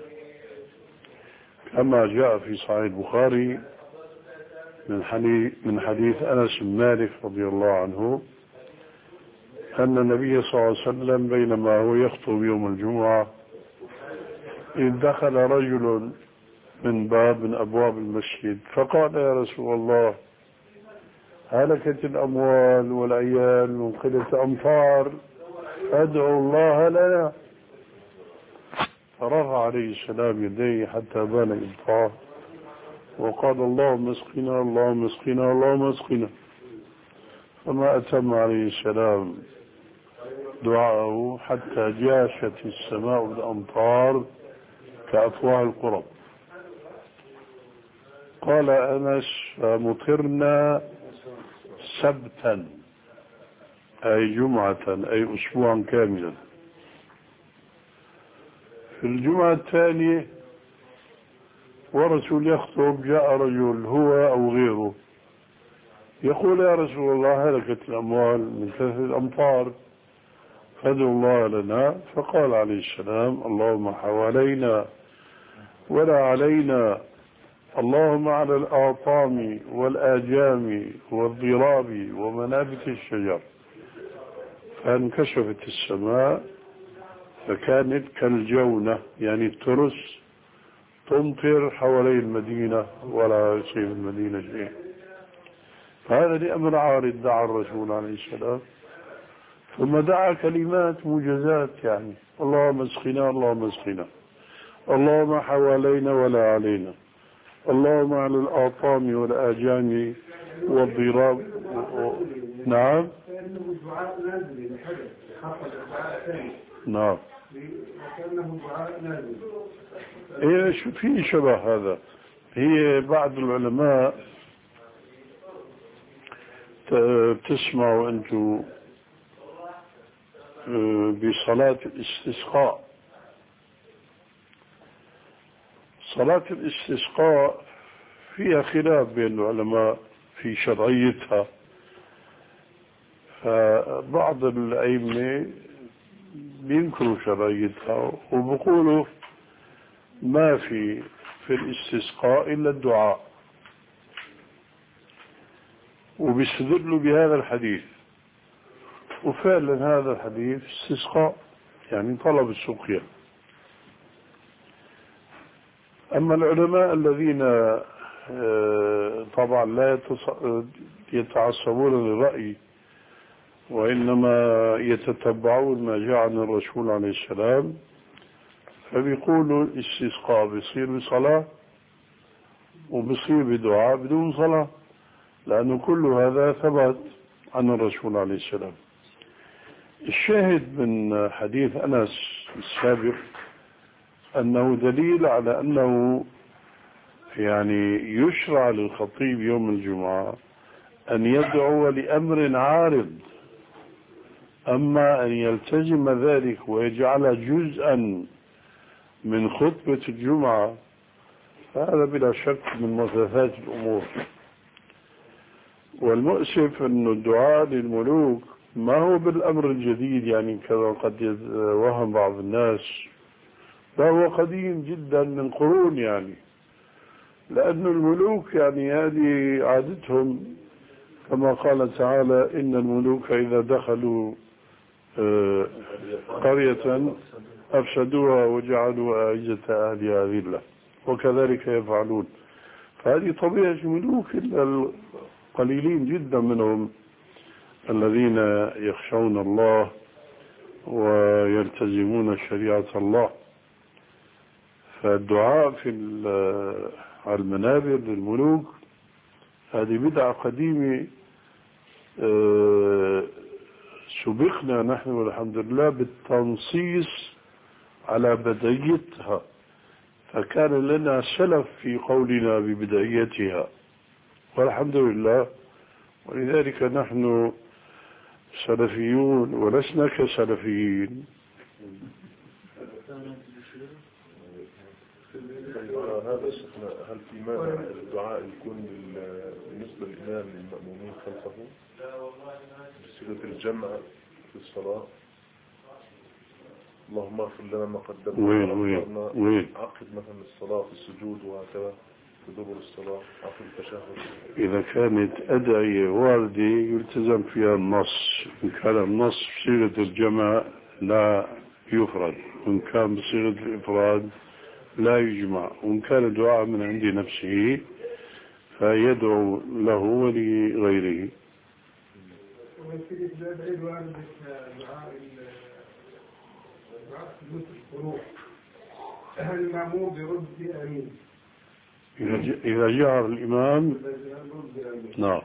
كما جاء في صحيح البخاري من حديث, من حديث أنس بن مالك رضي الله عنه أن النبي صلى الله عليه وسلم بينما هو يخطب يوم الجمعة إذ دخل رجل من باب من أبواب المسجد فقال يا رسول الله هلكت الأموال والعيال من قلة أمطار أدعو الله لنا. فرفع عليه السلام يديه حتى بان إبطاه وقال اللهم اسقنا اللهم اسقنا اللهم اسقنا. فما أتم عليه السلام دعاءه حتى جاشت السماء بالأمطار كأفواه القرب. قال أنس فمطرنا سبتا أي جمعة أي أسبوعا كاملا. في الجمعة الثانية ورسول يخطب جاء رجل هو أو غيره يقول يا رسول الله هلكت الأموال من كثرة الأمطار فادعوا الله لنا. فقال عليه السلام اللهم حوالينا ولا علينا، اللهم على الآطام والآجام والضراب ومنابت الشجر. فانكشفت السماء فكانت كالجونة يعني الترس تمطر حوالي المدينة ولا يصيب المدينة شيء. فهذا لأمر عارض دعا الرسول عليه السلام، ثم دعا كلمات موجزات يعني اللهم اسقنا اللهم اسقنا، اللهم حوالينا ولا علينا، اللهم على الآطام والآجام والضراب. نعم كأنه دعاء نازل لحدث حصل دعاء ثاني. نعم وكأنه دعاء نازل. هي شو في شبه هذا. هي بعض العلماء تسمعوا أنتم بصلاة الاستسقاء. صلاة الاستسقاء فيها خلاف بين العلماء في شرعيتها، فبعض الأئمة بينكروا شرعيتها وبيقولوا ما في في الاستسقاء إلا الدعاء، وبيستدلوا بهذا الحديث، وفعلا هذا الحديث استسقاء يعني طلب السقيا. أما العلماء الذين طبعا لا يتعصبون للرأي وإنما يتتبعون ما جاء عن الرسول عليه السلام، فبيقولوا الاستسقاء بيصير بصلاة وبيصير بدعاء بدون صلاة، لأنه كل هذا ثبت عن الرسول عليه السلام. الشاهد من حديث أنس السابق أنه دليل على أنه يعني يشرع للخطيب يوم الجمعة أن يدعو لأمر عارض، أما أن يلتزم ذلك ويجعل جزءا من خطبة الجمعة فهذا بلا شك من محدثات الأمور. والمؤسف أن الدعاء للملوك ما هو بالأمر الجديد يعني كما قد يوهم بعض الناس، لا هو قديم جدا من قرون يعني، لأن الملوك يعني هذه عادتهم كما قال تعالى إن الملوك إذا دخلوا قرية أفسدوها وجعلوا أعزة أهلها ذلة وكذلك يفعلون. فهذه طبيعة الملوك، إلا القليلين جدا منهم الذين يخشون الله ويلتزمون شريعة الله. فالدعاء في المنابر للملوك هذه بدعة قديمة سبقنا نحن والحمد لله بالتنصيص على بدايتها، فكان لنا سلف في قولنا ببدايتها والحمد لله، ولذلك نحن سلفيون ولسنا كسلفيين. هذا هل في مانع الدعاء يكون بالنسبة للإمام للمأمومين خلفه بصيغة الجمع في الصلاة؟ اللهم اغفر لنا ما قدمنا وين وين وين عقد مثلا الصلاة في السجود وهكذا في دبر الصلاة عقد التشهد. إذا كانت أدعية واردة يلتزم فيها النص، إن كان النص بصيغة الجمع لا يفرد، وإن كان بصيغة الإفراد لا يجمع، وإن كان دعاء من عند نفسه فيدعو له ولغيره. هل المأموم برد بأمين إذا جهر الإمام؟ نعم.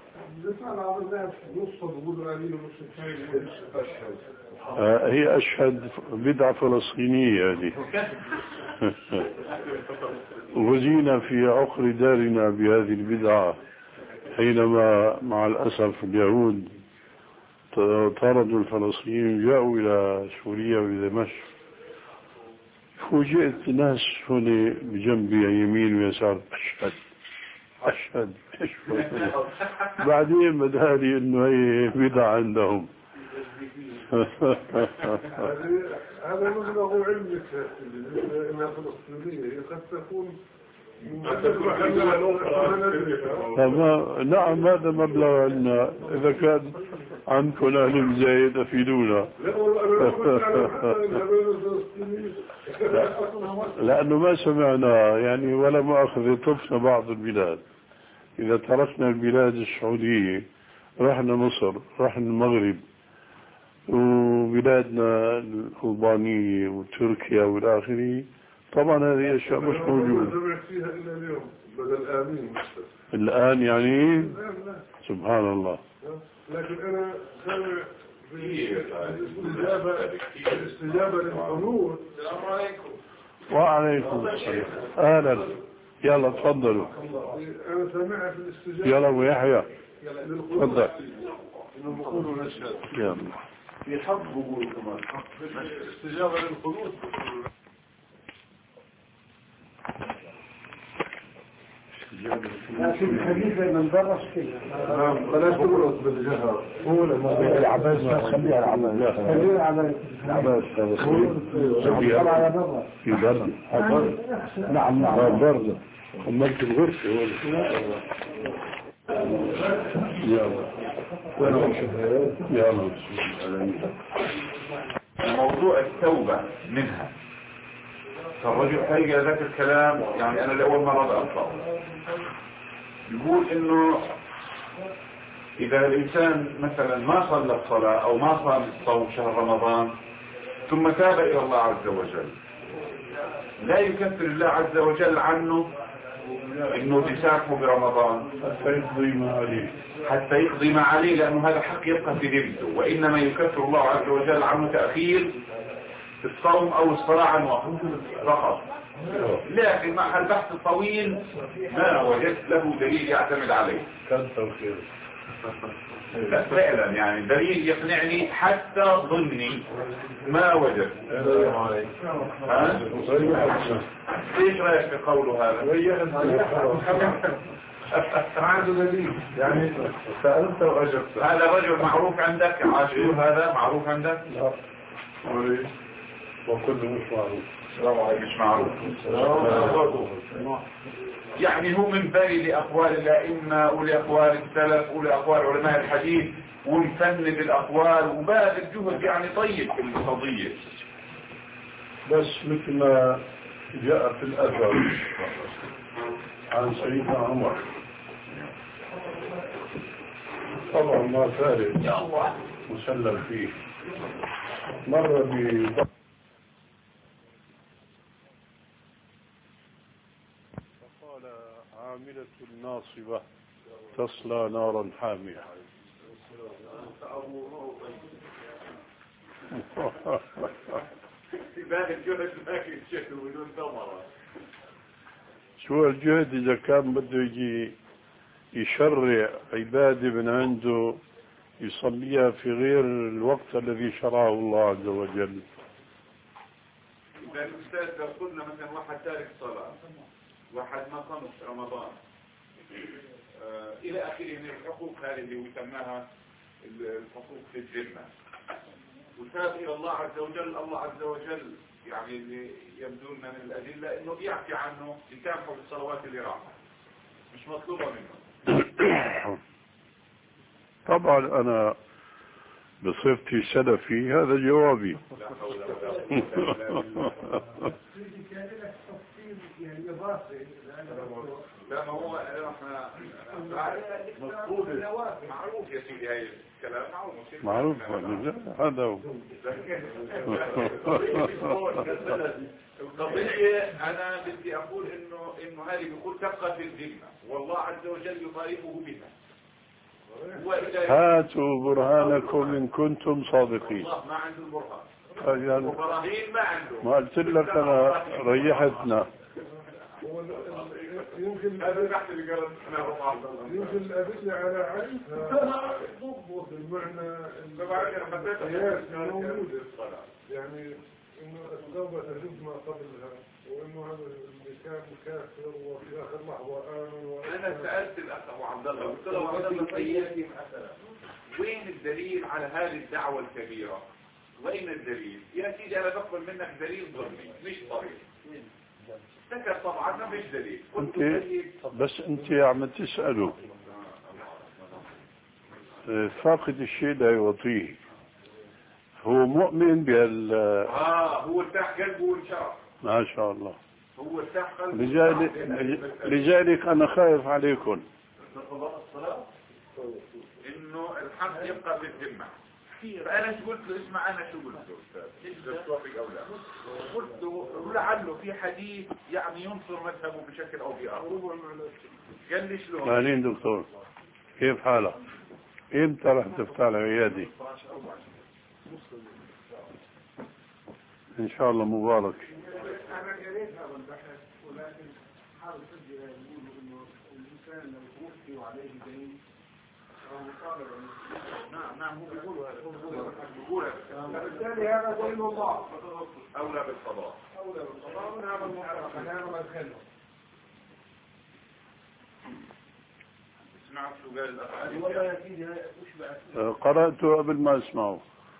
هي أشهد بدعة فلسطينية هذه. وجينا في عقر دارنا بهذه البدعة حينما مع الأسف اليهود طردوا الفلسطينيين جاءوا إلى سوريا ودمشق. فوجئت ناس هنا بجنبي يمين ويسار أشهد أشهد أشهد. بعدين بدالي إنه هي بدعة عندهم. هذا مبلغ علمك انها فلسطينيه قد تكون نعم هذا مبلغ عندنا. اذا كان عندكم اهل زايد افيدونا. لانه ما سمعنا يعني ولا مؤاخذة طفنا بعض البلاد. اذا تركنا البلاد السعودية رحنا مصر رحنا المغرب وبلادنا الألبانية وتركيا والآخرين، طبعا هذه أشياء مش موجودة فيها إلا اليوم بدل آمين الآن يعني. سبحان الله. لكن أنا سامع الاستجابة الاستجابة للقنوت. السلام عليكم. وعليكم السلام. أهلا. يلا تفضلوا. أنا سامعها في الاستجابة. يلا أبو يحيى تفضل. إنه بقولوا نشهد. يلا. في حق بقول كمان حق استجابة للقنوت. لكن الحديث من برا كده. نعم بلاش تقول بالجهر. قول العباس خليها العباس. خلينا على العباس هذا خلينا على برا. في برد. نعم نعم برد. أمك الغرفة. يلا. يلا. موضوع التوبة منها. فالرجل حقيقة ذاك الكلام يعني أنا لأول مرة بأطلع يقول إنه إذا الإنسان مثلا ما صلى الصلاة أو ما صام الصوم شهر رمضان ثم تاب إلى الله عز وجل لا يكفر الله عز وجل عنه إنه تسامحه برمضان حتى يقضي ما عليه. حتى يقضي ما عليه لأنه هذا حق يبقى في ذمته. وإنما يكفر الله عز وجل عنه تأخير الصوم أو الصلاة عن وقت فقط. لكن مع البحث الطويل ما وجدت له دليل يعتمد عليه. كثر خير. لا فعلا يعني دليل يقنعني حتى ظني ما وجدت. ها؟ ايش رايك في قوله هذا؟ ما عنده دليل يعني سألت وأجبت. هذا رجل معروف عندك عاشور هذا معروف عندك؟ لا. وكل مش معروف. مش معروف. يعني هو من بني لأقوال الأئمة ولأقوال السلف ولأقوال علماء الحديث ومفند الأقوال وباذل جهد يعني طيب في القضية. بس مثل ما جاء في الأثر عن سيدنا عمر طبعا ما فارق مسلم فيه مر ب فقال عاملة ناصبة تصلى نارا حامية. شو الجهد إذا كان بده يجي يشرع عبادة من عنده يصليها في غير الوقت الذي شرعه الله عز وجل. إذا الأستاذ لو قلنا مثلا واحد تارك صلاة واحد ما صام رمضان آه إلى آخره من الحقوق هذه اللي يسماها الحقوق في الذمة وتاب إلى الله عز وجل. الله عز وجل يعني اللي يبدو لنا من الأدلة إنه يعفي عنه يسامحه بالصلوات اللي راحت مش مطلوبة منه. طبعا أنا بصفتي سلفي هذا جوابي. لا ما هو احنا معروف يا سيدي هاي الكلام معروف هذا هو. القضية أنا بدي أقول إنه إنه هذه بيقول تبقى في الذمة والله عز وجل يطالبه بها. هاتوا برهانكم إن كنتم صادقين. الله ما عنده البرهان يعني ابراهيم ما عنده. ما قلت لك انا ريحتنا. هو ال- ال- يمكن هذا تحت اللي قال انا ابو عبد الله. يمكن الأدلة على عكسها ضبط المعنى طبعا انا حبيت القياس موجود يعني انه التوبة تجب ما قبلها وانه هذا اللي كان كافر وفي اخر لحظة امن انا سالت الاخ ابو عبد الله قلت له ابو عبد الله طيب وين الدليل على هذه الدعوة الكبيرة؟ وين الدليل؟ يا سيدي انا بقبل منك دليل ظني مش صريح. سكت طبعا ما فيش دليل. قلت انت طيب بس انت عم تسأله فاقد الشيء لا يعطيه. هو مؤمن بهال اه هو ارتاح قلبه وانشرح. ما شاء الله. هو ارتاح قلبه. لذلك لذلك انا خايف عليكم. انه الحق يبقى بالذمة. فانا شو قلت له اسمع انا شو قلت له توافق او لا. قلت له لعله في حديث يعني ينصر مذهبه بشكل او باخر. قال لي شلون؟ اهلين دكتور، كيف حالك؟ امتى رح تفتح العيادة؟ ان شاء الله مبارك. انا قريت هذا البحث ولكن حاول سجل يقولوا انه الانسان لو توفي وعليه دين او مطالب نعم نعم هو بيقولوا هذا. هو بيقول فبالتالي هذا دين الله اولى بالقضاء. اولى بالقضاء من هذا المعترف هذا ما دخله. سمعت شو قال الاخ والله يا سيدي وش بعد قرأته قبل ما اسمعه.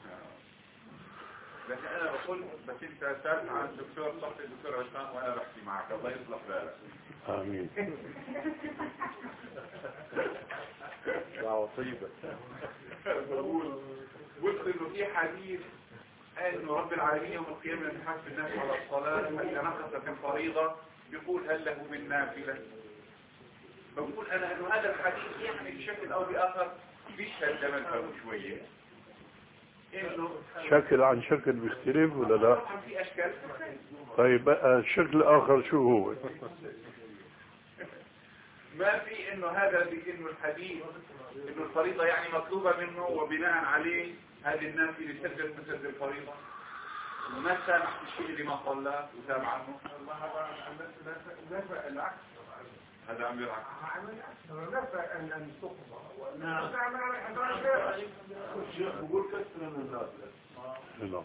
لكن انا بقول بس انت سالت عن الدكتور صفي الدكتور عثمان وانا بحكي معك الله يصلح بالك. امين. دعوة طيبة. بقول قلت انه في حديث انه رب العالمين يوم القيامه يحاسب الناس على الصلاه فاذا نقص في الفريضه بيقول هل له من نافله. بقول انا انه هذا الحديث يعني بشكل او باخر بيشهد لمن فهمه شويه انه شكل عن شكل بيختلف ولا لا؟ طبعا في اشكال. طيب بقى الشكل الاخر شو هو؟ ما في انه هذا انه الحديث انه الفريضة يعني مطلوبة منه وبناء عليه هذه الناس اللي سجل مسجد الفريضة وما سامح الشيء اللي ما صلاه وسامع عنه. نفع العكس هذا عم يرعى. نفع ان ان تقضى نعم. بقول كثر من الناس لا.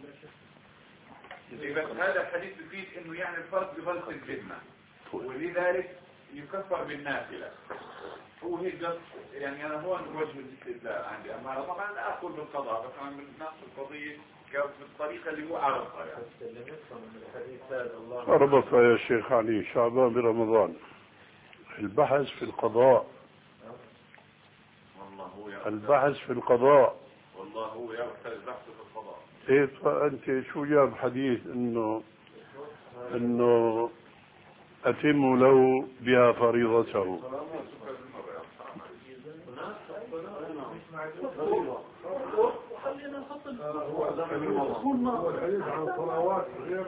بس هذا الحديث يفيد انه يعني الفرق بغلط الذمة ولذلك يكفر بالنافلة. هو هيك قص يعني انا هون وجه الاستدلال عندي. اما انا طبعا لا اقول بالقضاء بس انا بنفس القضية بالطريقة اللي هو عرضها يعني. ربط يا شيخ علي شعبان برمضان البحث في القضاء. والله هو يا البحث في القضاء. والله هو يا أستاذ البحث في القضاء. ايه فانت شو جاب حديث انه انه اتم له بها فريضته. هو الحديث عن صلوات غير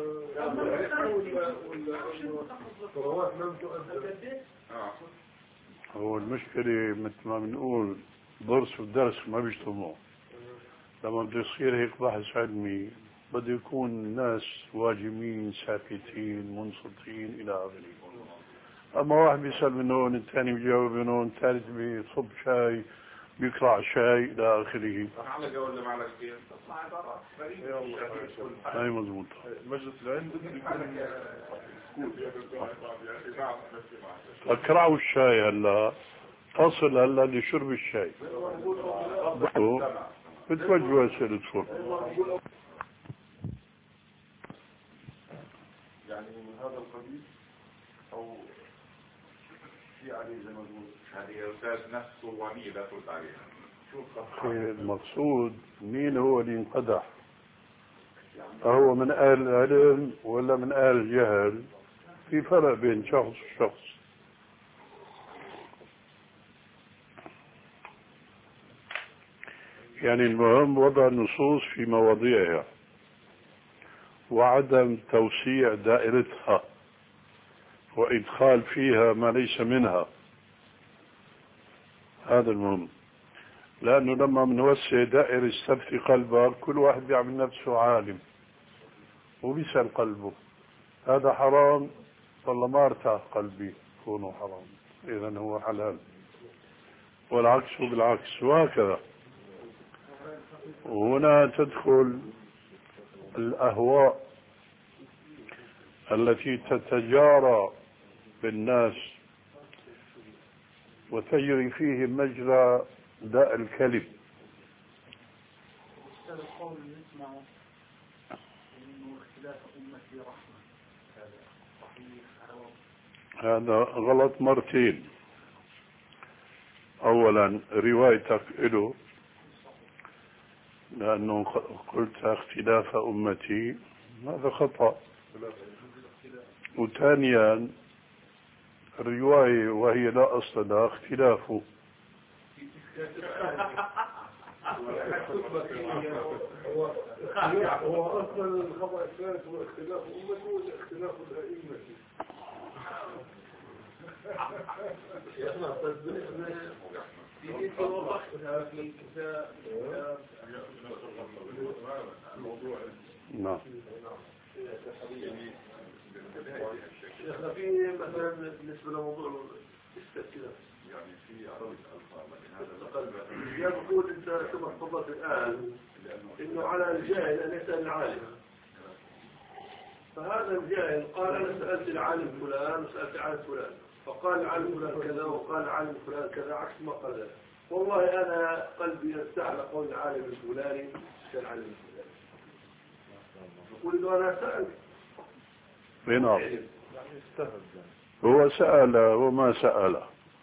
صلوات لم تؤدى. هو المشكلة مثل ما بنقول درس ودرس ما بيجتمعوا. لما بده يصير هيك بحث علمي بده يكون الناس واجمين ساكتين منصتين الى اخره. اما واحد بيسأل من هون الثاني بيجاوب من هون الثالث بيصب شاي بيقرع شاي الى اخره. على ولا ما على كثير تطلع عبارات هاي مضبوط. مجلس العلم اقرعوا الشاي هلا تصل هلا لشرب الشاي. بتوجهوا اسئلة فور. يعني من هذا القبيل او في عليه زي ما تقول هذه يا أستاذ نفس صوانية لا ترد عليها. شوف المقصود مين هو اللي انقدح؟ أهو من أهل العلم ولا من أهل الجهل؟ في فرق بين شخص وشخص. يعني المهم وضع النصوص في مواضيعها وعدم توسيع دائرتها وإدخال فيها ما ليس منها. هذا المهم. لأنه لما بنوسع دائرة استفتي قلبك كل واحد بيعمل نفسه عالم وبيسأل قلبه هذا حرام والله ما ارتاح قلبي كونه حرام إذا هو حلال، والعكس بالعكس، وهكذا. وهنا تدخل الأهواء التي تتجارى بالناس وتجري فيه مجرى داء الكلب. هذا غلط مرتين. أولا روايتك له لأنه قلت اختلاف أمتي، هذا خطأ. وثانيا الرواية وهي لا أصل لها اختلافه. هو أصلا الخطأ الثالث هو اختلاف أمته ولا اختلاف الأئمة؟ في توضحتها في الكتاب. نعم. شيخنا في مثلا بالنسبة لموضوع الاستئذان يعني في عرض الألفاظ يا بقول انت كما تفضلت الآن انه على الجاهل ان يسأل العالم، فهذا الجاهل قال انا سألت العالم فلان وسألت العالم فلان، فقال العالم فلان كذا وقال العالم فلان كذا عكس ما قال. والله انا قلبي يرتاح لقول العالم الفلاني كالعالم الفلاني، يقول له انا سألت. نعم. هو سأل وما سأل،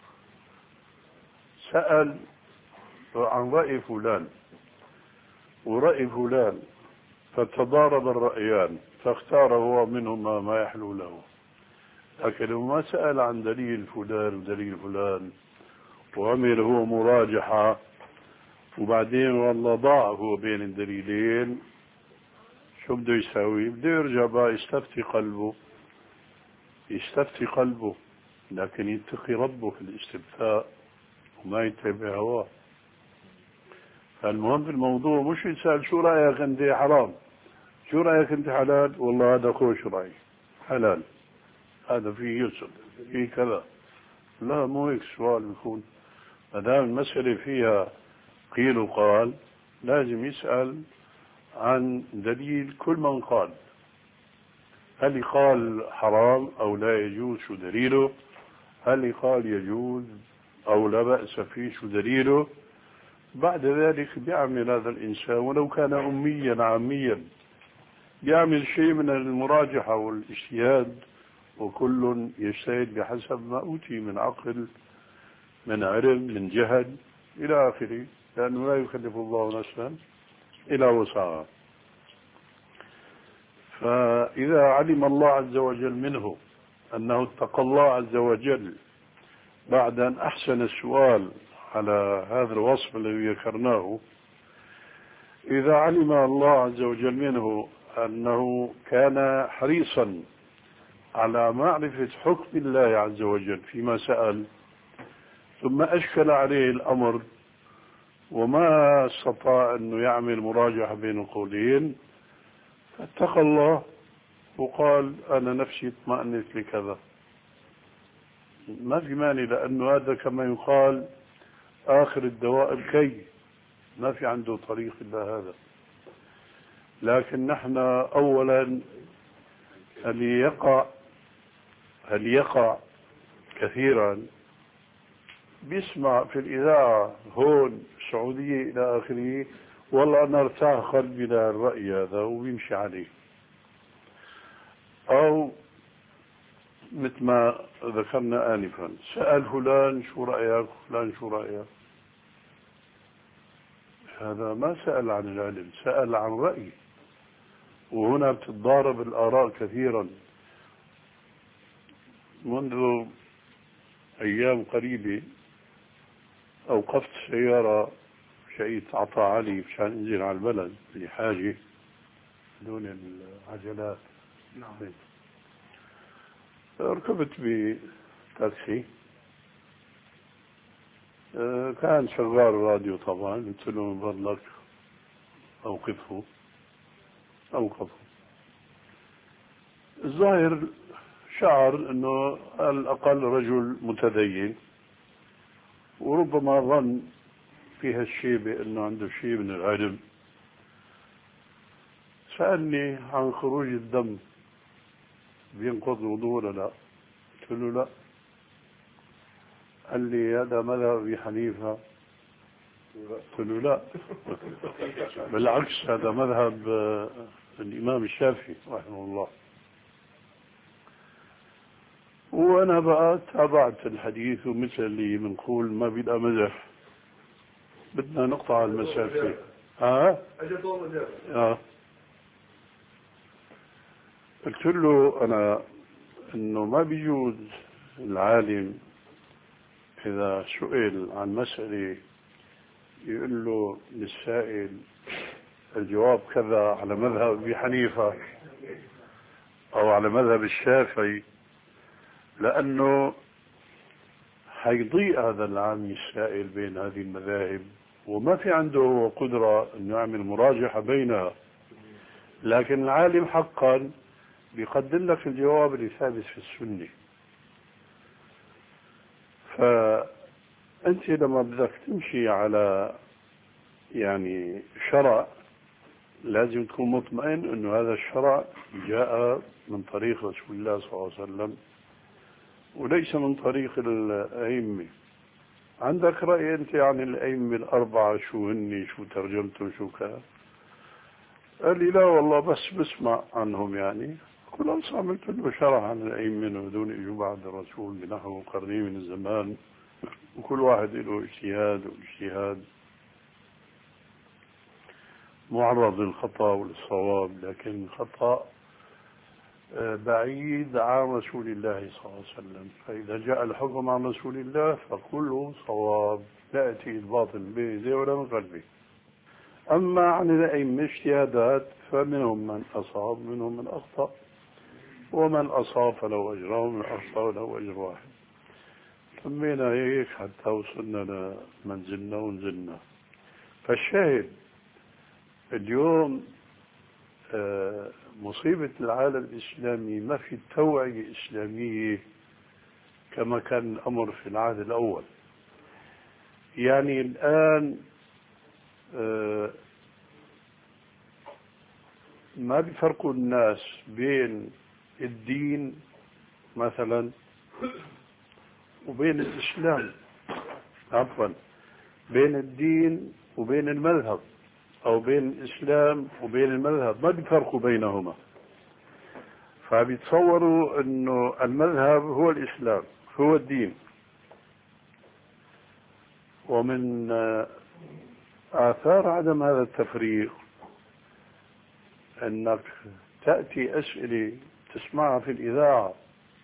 سأل عن رأي فلان ورأي فلان فتضارب الرأيان فاختار هو منهما ما يحلو له، لكن ما سأل عن دليل فلان ودليل فلان وعمل هو مراجحة وبعدين والله ضاع هو بين الدليلين، شو بده يساوي؟ بده يرجع بقى يستفتي قلبه، يستفتي قلبه، لكن يتقي ربه في الاستفتاء وما يتبع هواه. فالمهم في الموضوع مش يسأل شو رأيك انت حرام، شو رأيك انت حلال، والله هذا خوش رأي حلال، هذا فيه يسر فيه كذا. لا، مو هيك السؤال بيكون. ما دام المسألة فيها قيل وقال لازم يسأل عن دليل كل من قال، هل قال حرام أو لا يجوز شو دليله، هل قال يجوز أو لا بأس فيه شو دليله. بعد ذلك بيعمل هذا الإنسان ولو كان أميا عاميا بيعمل شيء من المراجحة والاجتهاد، وكل يجتهد بحسب ما أوتي من عقل من علم من جهل إلى آخره، لأنه لا يكلف الله نفسا إلا وسعها. فإذا علم الله عز وجل منه أنه اتقى الله عز وجل بعد أن أحسن السؤال على هذا الوصف الذي ذكرناه، إذا علم الله عز وجل منه أنه كان حريصا على معرفة حكم الله عز وجل فيما سأل، ثم أشكل عليه الأمر وما استطاع أنه يعمل مراجعة بين القولين، فاتقى الله وقال أنا نفسي اطمأنت لكذا، ما في مانع، لأنه هذا كما يقال آخر الدواء الكي، ما في عنده طريق إلا هذا. لكن نحن أولا هل يقع هل يقع كثيرا بيسمع في الإذاعة هون السعودية إلى آخره، والله أنا ارتاح قلبي للرأي هذا وبيمشي عليه، أو مثل ما ذكرنا آنفا سأل فلان شو رأيك، فلان شو رأيك، هذا ما سأل عن العلم، سأل عن رأي. وهنا بتتضارب الآراء كثيرا. منذ أيام قريبة أوقفت سيارة شقية عطا علي مشان أنزل على البلد لحاجة دون العجلات. نعم. ركبت بتاكسي، آه، كان شغال راديو طبعا، قلت له من فضلك أوقفه. أوقفه. الظاهر شعر أنه على الأقل رجل متدين، وربما ظن في هالشيء أنه عنده شيء من العلم. سألني عن خروج الدم بينقض الوضوء ولا لا؟ قلت له لا. قال لي هذا مذهب أبي حنيفة. قلت له لا، بالعكس هذا مذهب الإمام الشافعي رحمه الله. وأنا بقى تابعت الحديث، ومثل اللي بنقول ما بدأ مزح، بدنا نقطع المسافة. ها؟ آه. قلت له أنا إنه ما بيجوز العالم إذا سئل عن مسألة يقول له للسائل الجواب كذا على مذهب أبي حنيفة أو على مذهب الشافعي، لأنه حيضيء هذا العامي السائل بين هذه المذاهب، وما في عنده قدرة أن يعمل مراجحة بينها. لكن العالم حقا بيقدم لك الجواب اللي ثابت في السنة. فأنت لما بدك تمشي على يعني شرع لازم تكون مطمئن أنه هذا الشرع جاء من طريق رسول الله صلى الله عليه وسلم وليس من طريق الأئمة. عندك رأي أنت عن الأئمة الأربعة شو هني، شو ترجمتهم، شو كذا؟ قال لي لا والله بس بسمع عنهم يعني. كل أنصى عملت له شرح عن الأئمة ودون إجوا بعد الرسول بنحو قرنين من الزمان، وكل واحد له اجتهاد واجتهاد معرض للخطأ والصواب، لكن خطأ بعيد عن رسول الله صلى الله عليه وسلم. فإذا جاء الحكم عن رسول الله فكله صواب، لا يأتي الباطل بيده ولا من قلبه. أما عن الأئمة اجتهادات فمنهم من أصاب منهم من أخطأ، ومن أصاب فله أجر ومن أخطأ له أجر واحد. سمينا هيك حتى وصلنا لمنزلنا ونزلنا. فالشاهد اليوم مصيبة العالم الإسلامي ما في توعية إسلامية كما كان الأمر في العهد الأول. يعني الآن ما بيفرقوا الناس بين الدين مثلا وبين الإسلام، عفوا بين الدين وبين المذهب، أو بين الإسلام وبين المذهب، ما بيفرقوا بينهما. فبيتصوروا أنه المذهب هو الإسلام هو الدين. ومن آثار عدم هذا التفريق أنك تأتي أسئلة تسمعها في الإذاعة،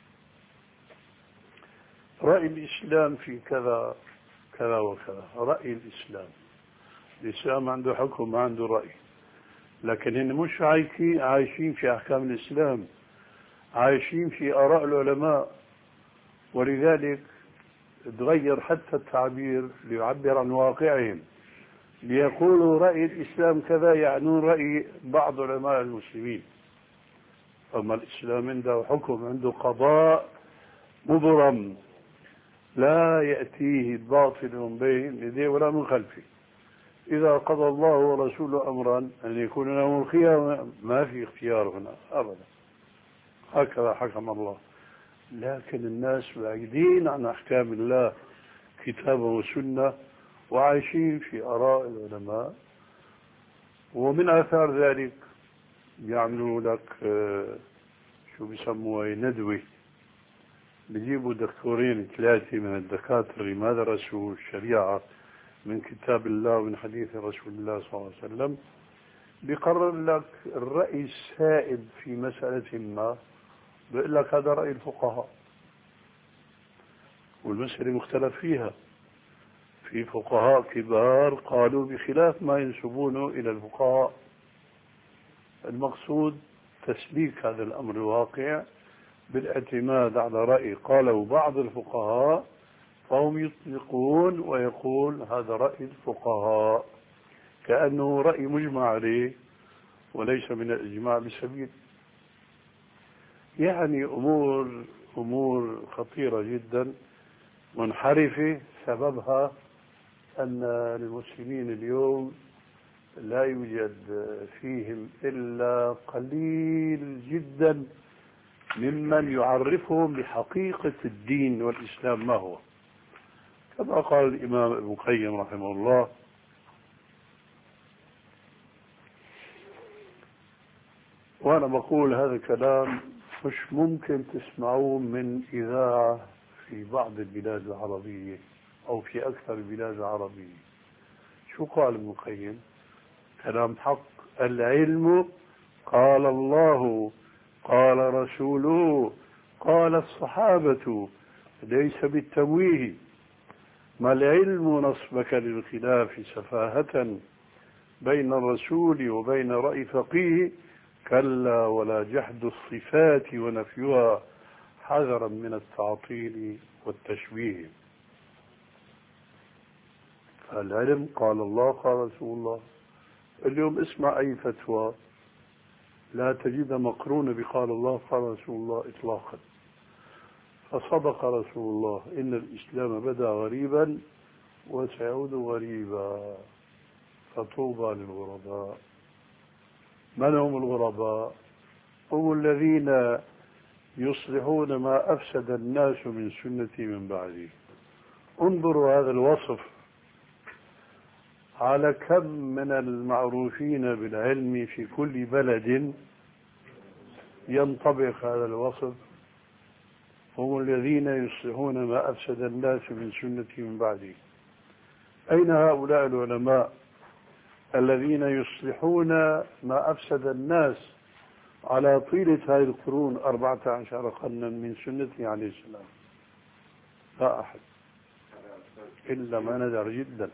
رأي الإسلام في كذا كذا وكذا، رأي الإسلام. الإسلام عنده حكم ما عنده رأي، لكن هن مش عايشين في أحكام الإسلام، عايشين في آراء العلماء. ولذلك تغير حتى التعبير ليعبر عن واقعهم، ليقولوا رأي الإسلام كذا يعنون رأي بعض علماء المسلمين. أما الإسلام عنده حكم، عنده قضاء مبرم لا يأتيه الباطل من بين يديه ولا من خلفه. إذا قضى الله ورسوله أمرا أن يكون له الخيار، ما في اختيار هنا أبدا، هكذا حكم الله. لكن الناس بعيدين عن أحكام الله كتابا وسنة، وعايشين في آراء العلماء. ومن آثار ذلك يعملوا لك شو بيسموها ندوة، بيجيبوا دكتورين ثلاثة من الدكاترة اللي ما درسوا الشريعة من كتاب الله ومن حديث رسول الله صلى الله عليه وسلم، بيقرر لك الرأي السائد في مسألة ما، بيقول لك هذا رأي الفقهاء والمسألة مختلف فيها. في فقهاء كبار قالوا بخلاف ما ينسبونه إلى الفقهاء. المقصود تسليك هذا الأمر الواقع بالاعتماد على رأي قاله بعض الفقهاء فهم يطلقون ويقول هذا رأي الفقهاء كأنه رأي مجمع عليه وليس من الإجماع بسبيل. يعني أمور أمور خطيرة جدا منحرفة، سببها أن المسلمين اليوم لا يوجد فيهم إلا قليل جدا ممن يعرفهم بحقيقة الدين والإسلام ما هو، كما قال الإمام ابن القيم رحمه الله: وأنا بقول هذا الكلام مش ممكن تسمعوه من إذاعة في بعض البلاد العربية أو في أكثر البلاد العربية. شو قال ابن القيم؟ كلام حق: العلم قال الله قال رسوله قال الصحابة، ليس بالتمويه. ما العلم نصبك للخلاف سفاهة بين الرسول وبين رأي فقيه، كلا ولا جحد الصفات ونفيها حذرا من التعطيل والتشبيه. فالعلم قال الله قال رسول الله. اليوم اسمع أي فتوى لا تجد مقرونة بقال الله قال رسول الله إطلاقا. فصدق رسول الله: إن الإسلام بدأ غريبا وسيعود غريبا، فطوبى للغرباء. من هم الغرباء؟ هم الذين يصلحون ما أفسد الناس من سنتي من بعدي. انظروا هذا الوصف على كم من المعروفين بالعلم في كل بلد ينطبق هذا الوصف. هم الذين يصلحون ما أفسد الناس من سنتي من بعدي. أين هؤلاء العلماء الذين يصلحون ما أفسد الناس على طيلة هذه القرون أربعة عشر قرنا من سنته عليه السلام؟ لا أحد إلا ما ندر جدا.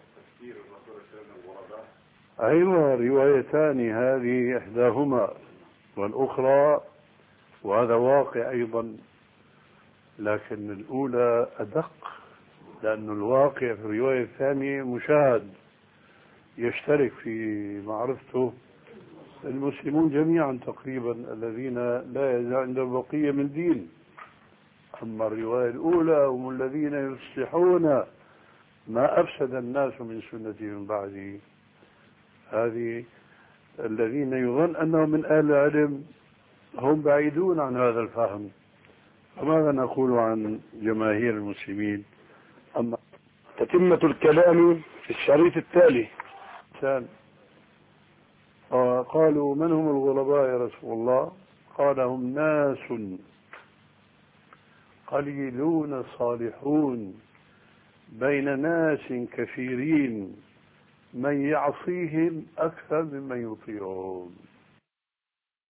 أيوة، روايتان، هذه إحداهما والأخرى، وهذا واقع أيضا، لكن الأولى أدق، لأن الواقع في الرواية الثانية مشاهد يشترك في معرفته المسلمون جميعا تقريبا الذين لا يزال عندهم بقية من دين. أما الرواية الأولى هم الذين يصلحون ما أفسد الناس من سنتي من بعدي، هذه الذين يظن أنهم من أهل العلم هم بعيدون عن هذا الفهم. فماذا نقول عن جماهير المسلمين؟ أما تتمة الكلام في الشريط التالي. قالوا: من هم الغرباء يا رسول الله؟ قال: هم ناس قليلون صالحون بين ناس كثيرين من يعصيهم أكثر ممن يطيعون.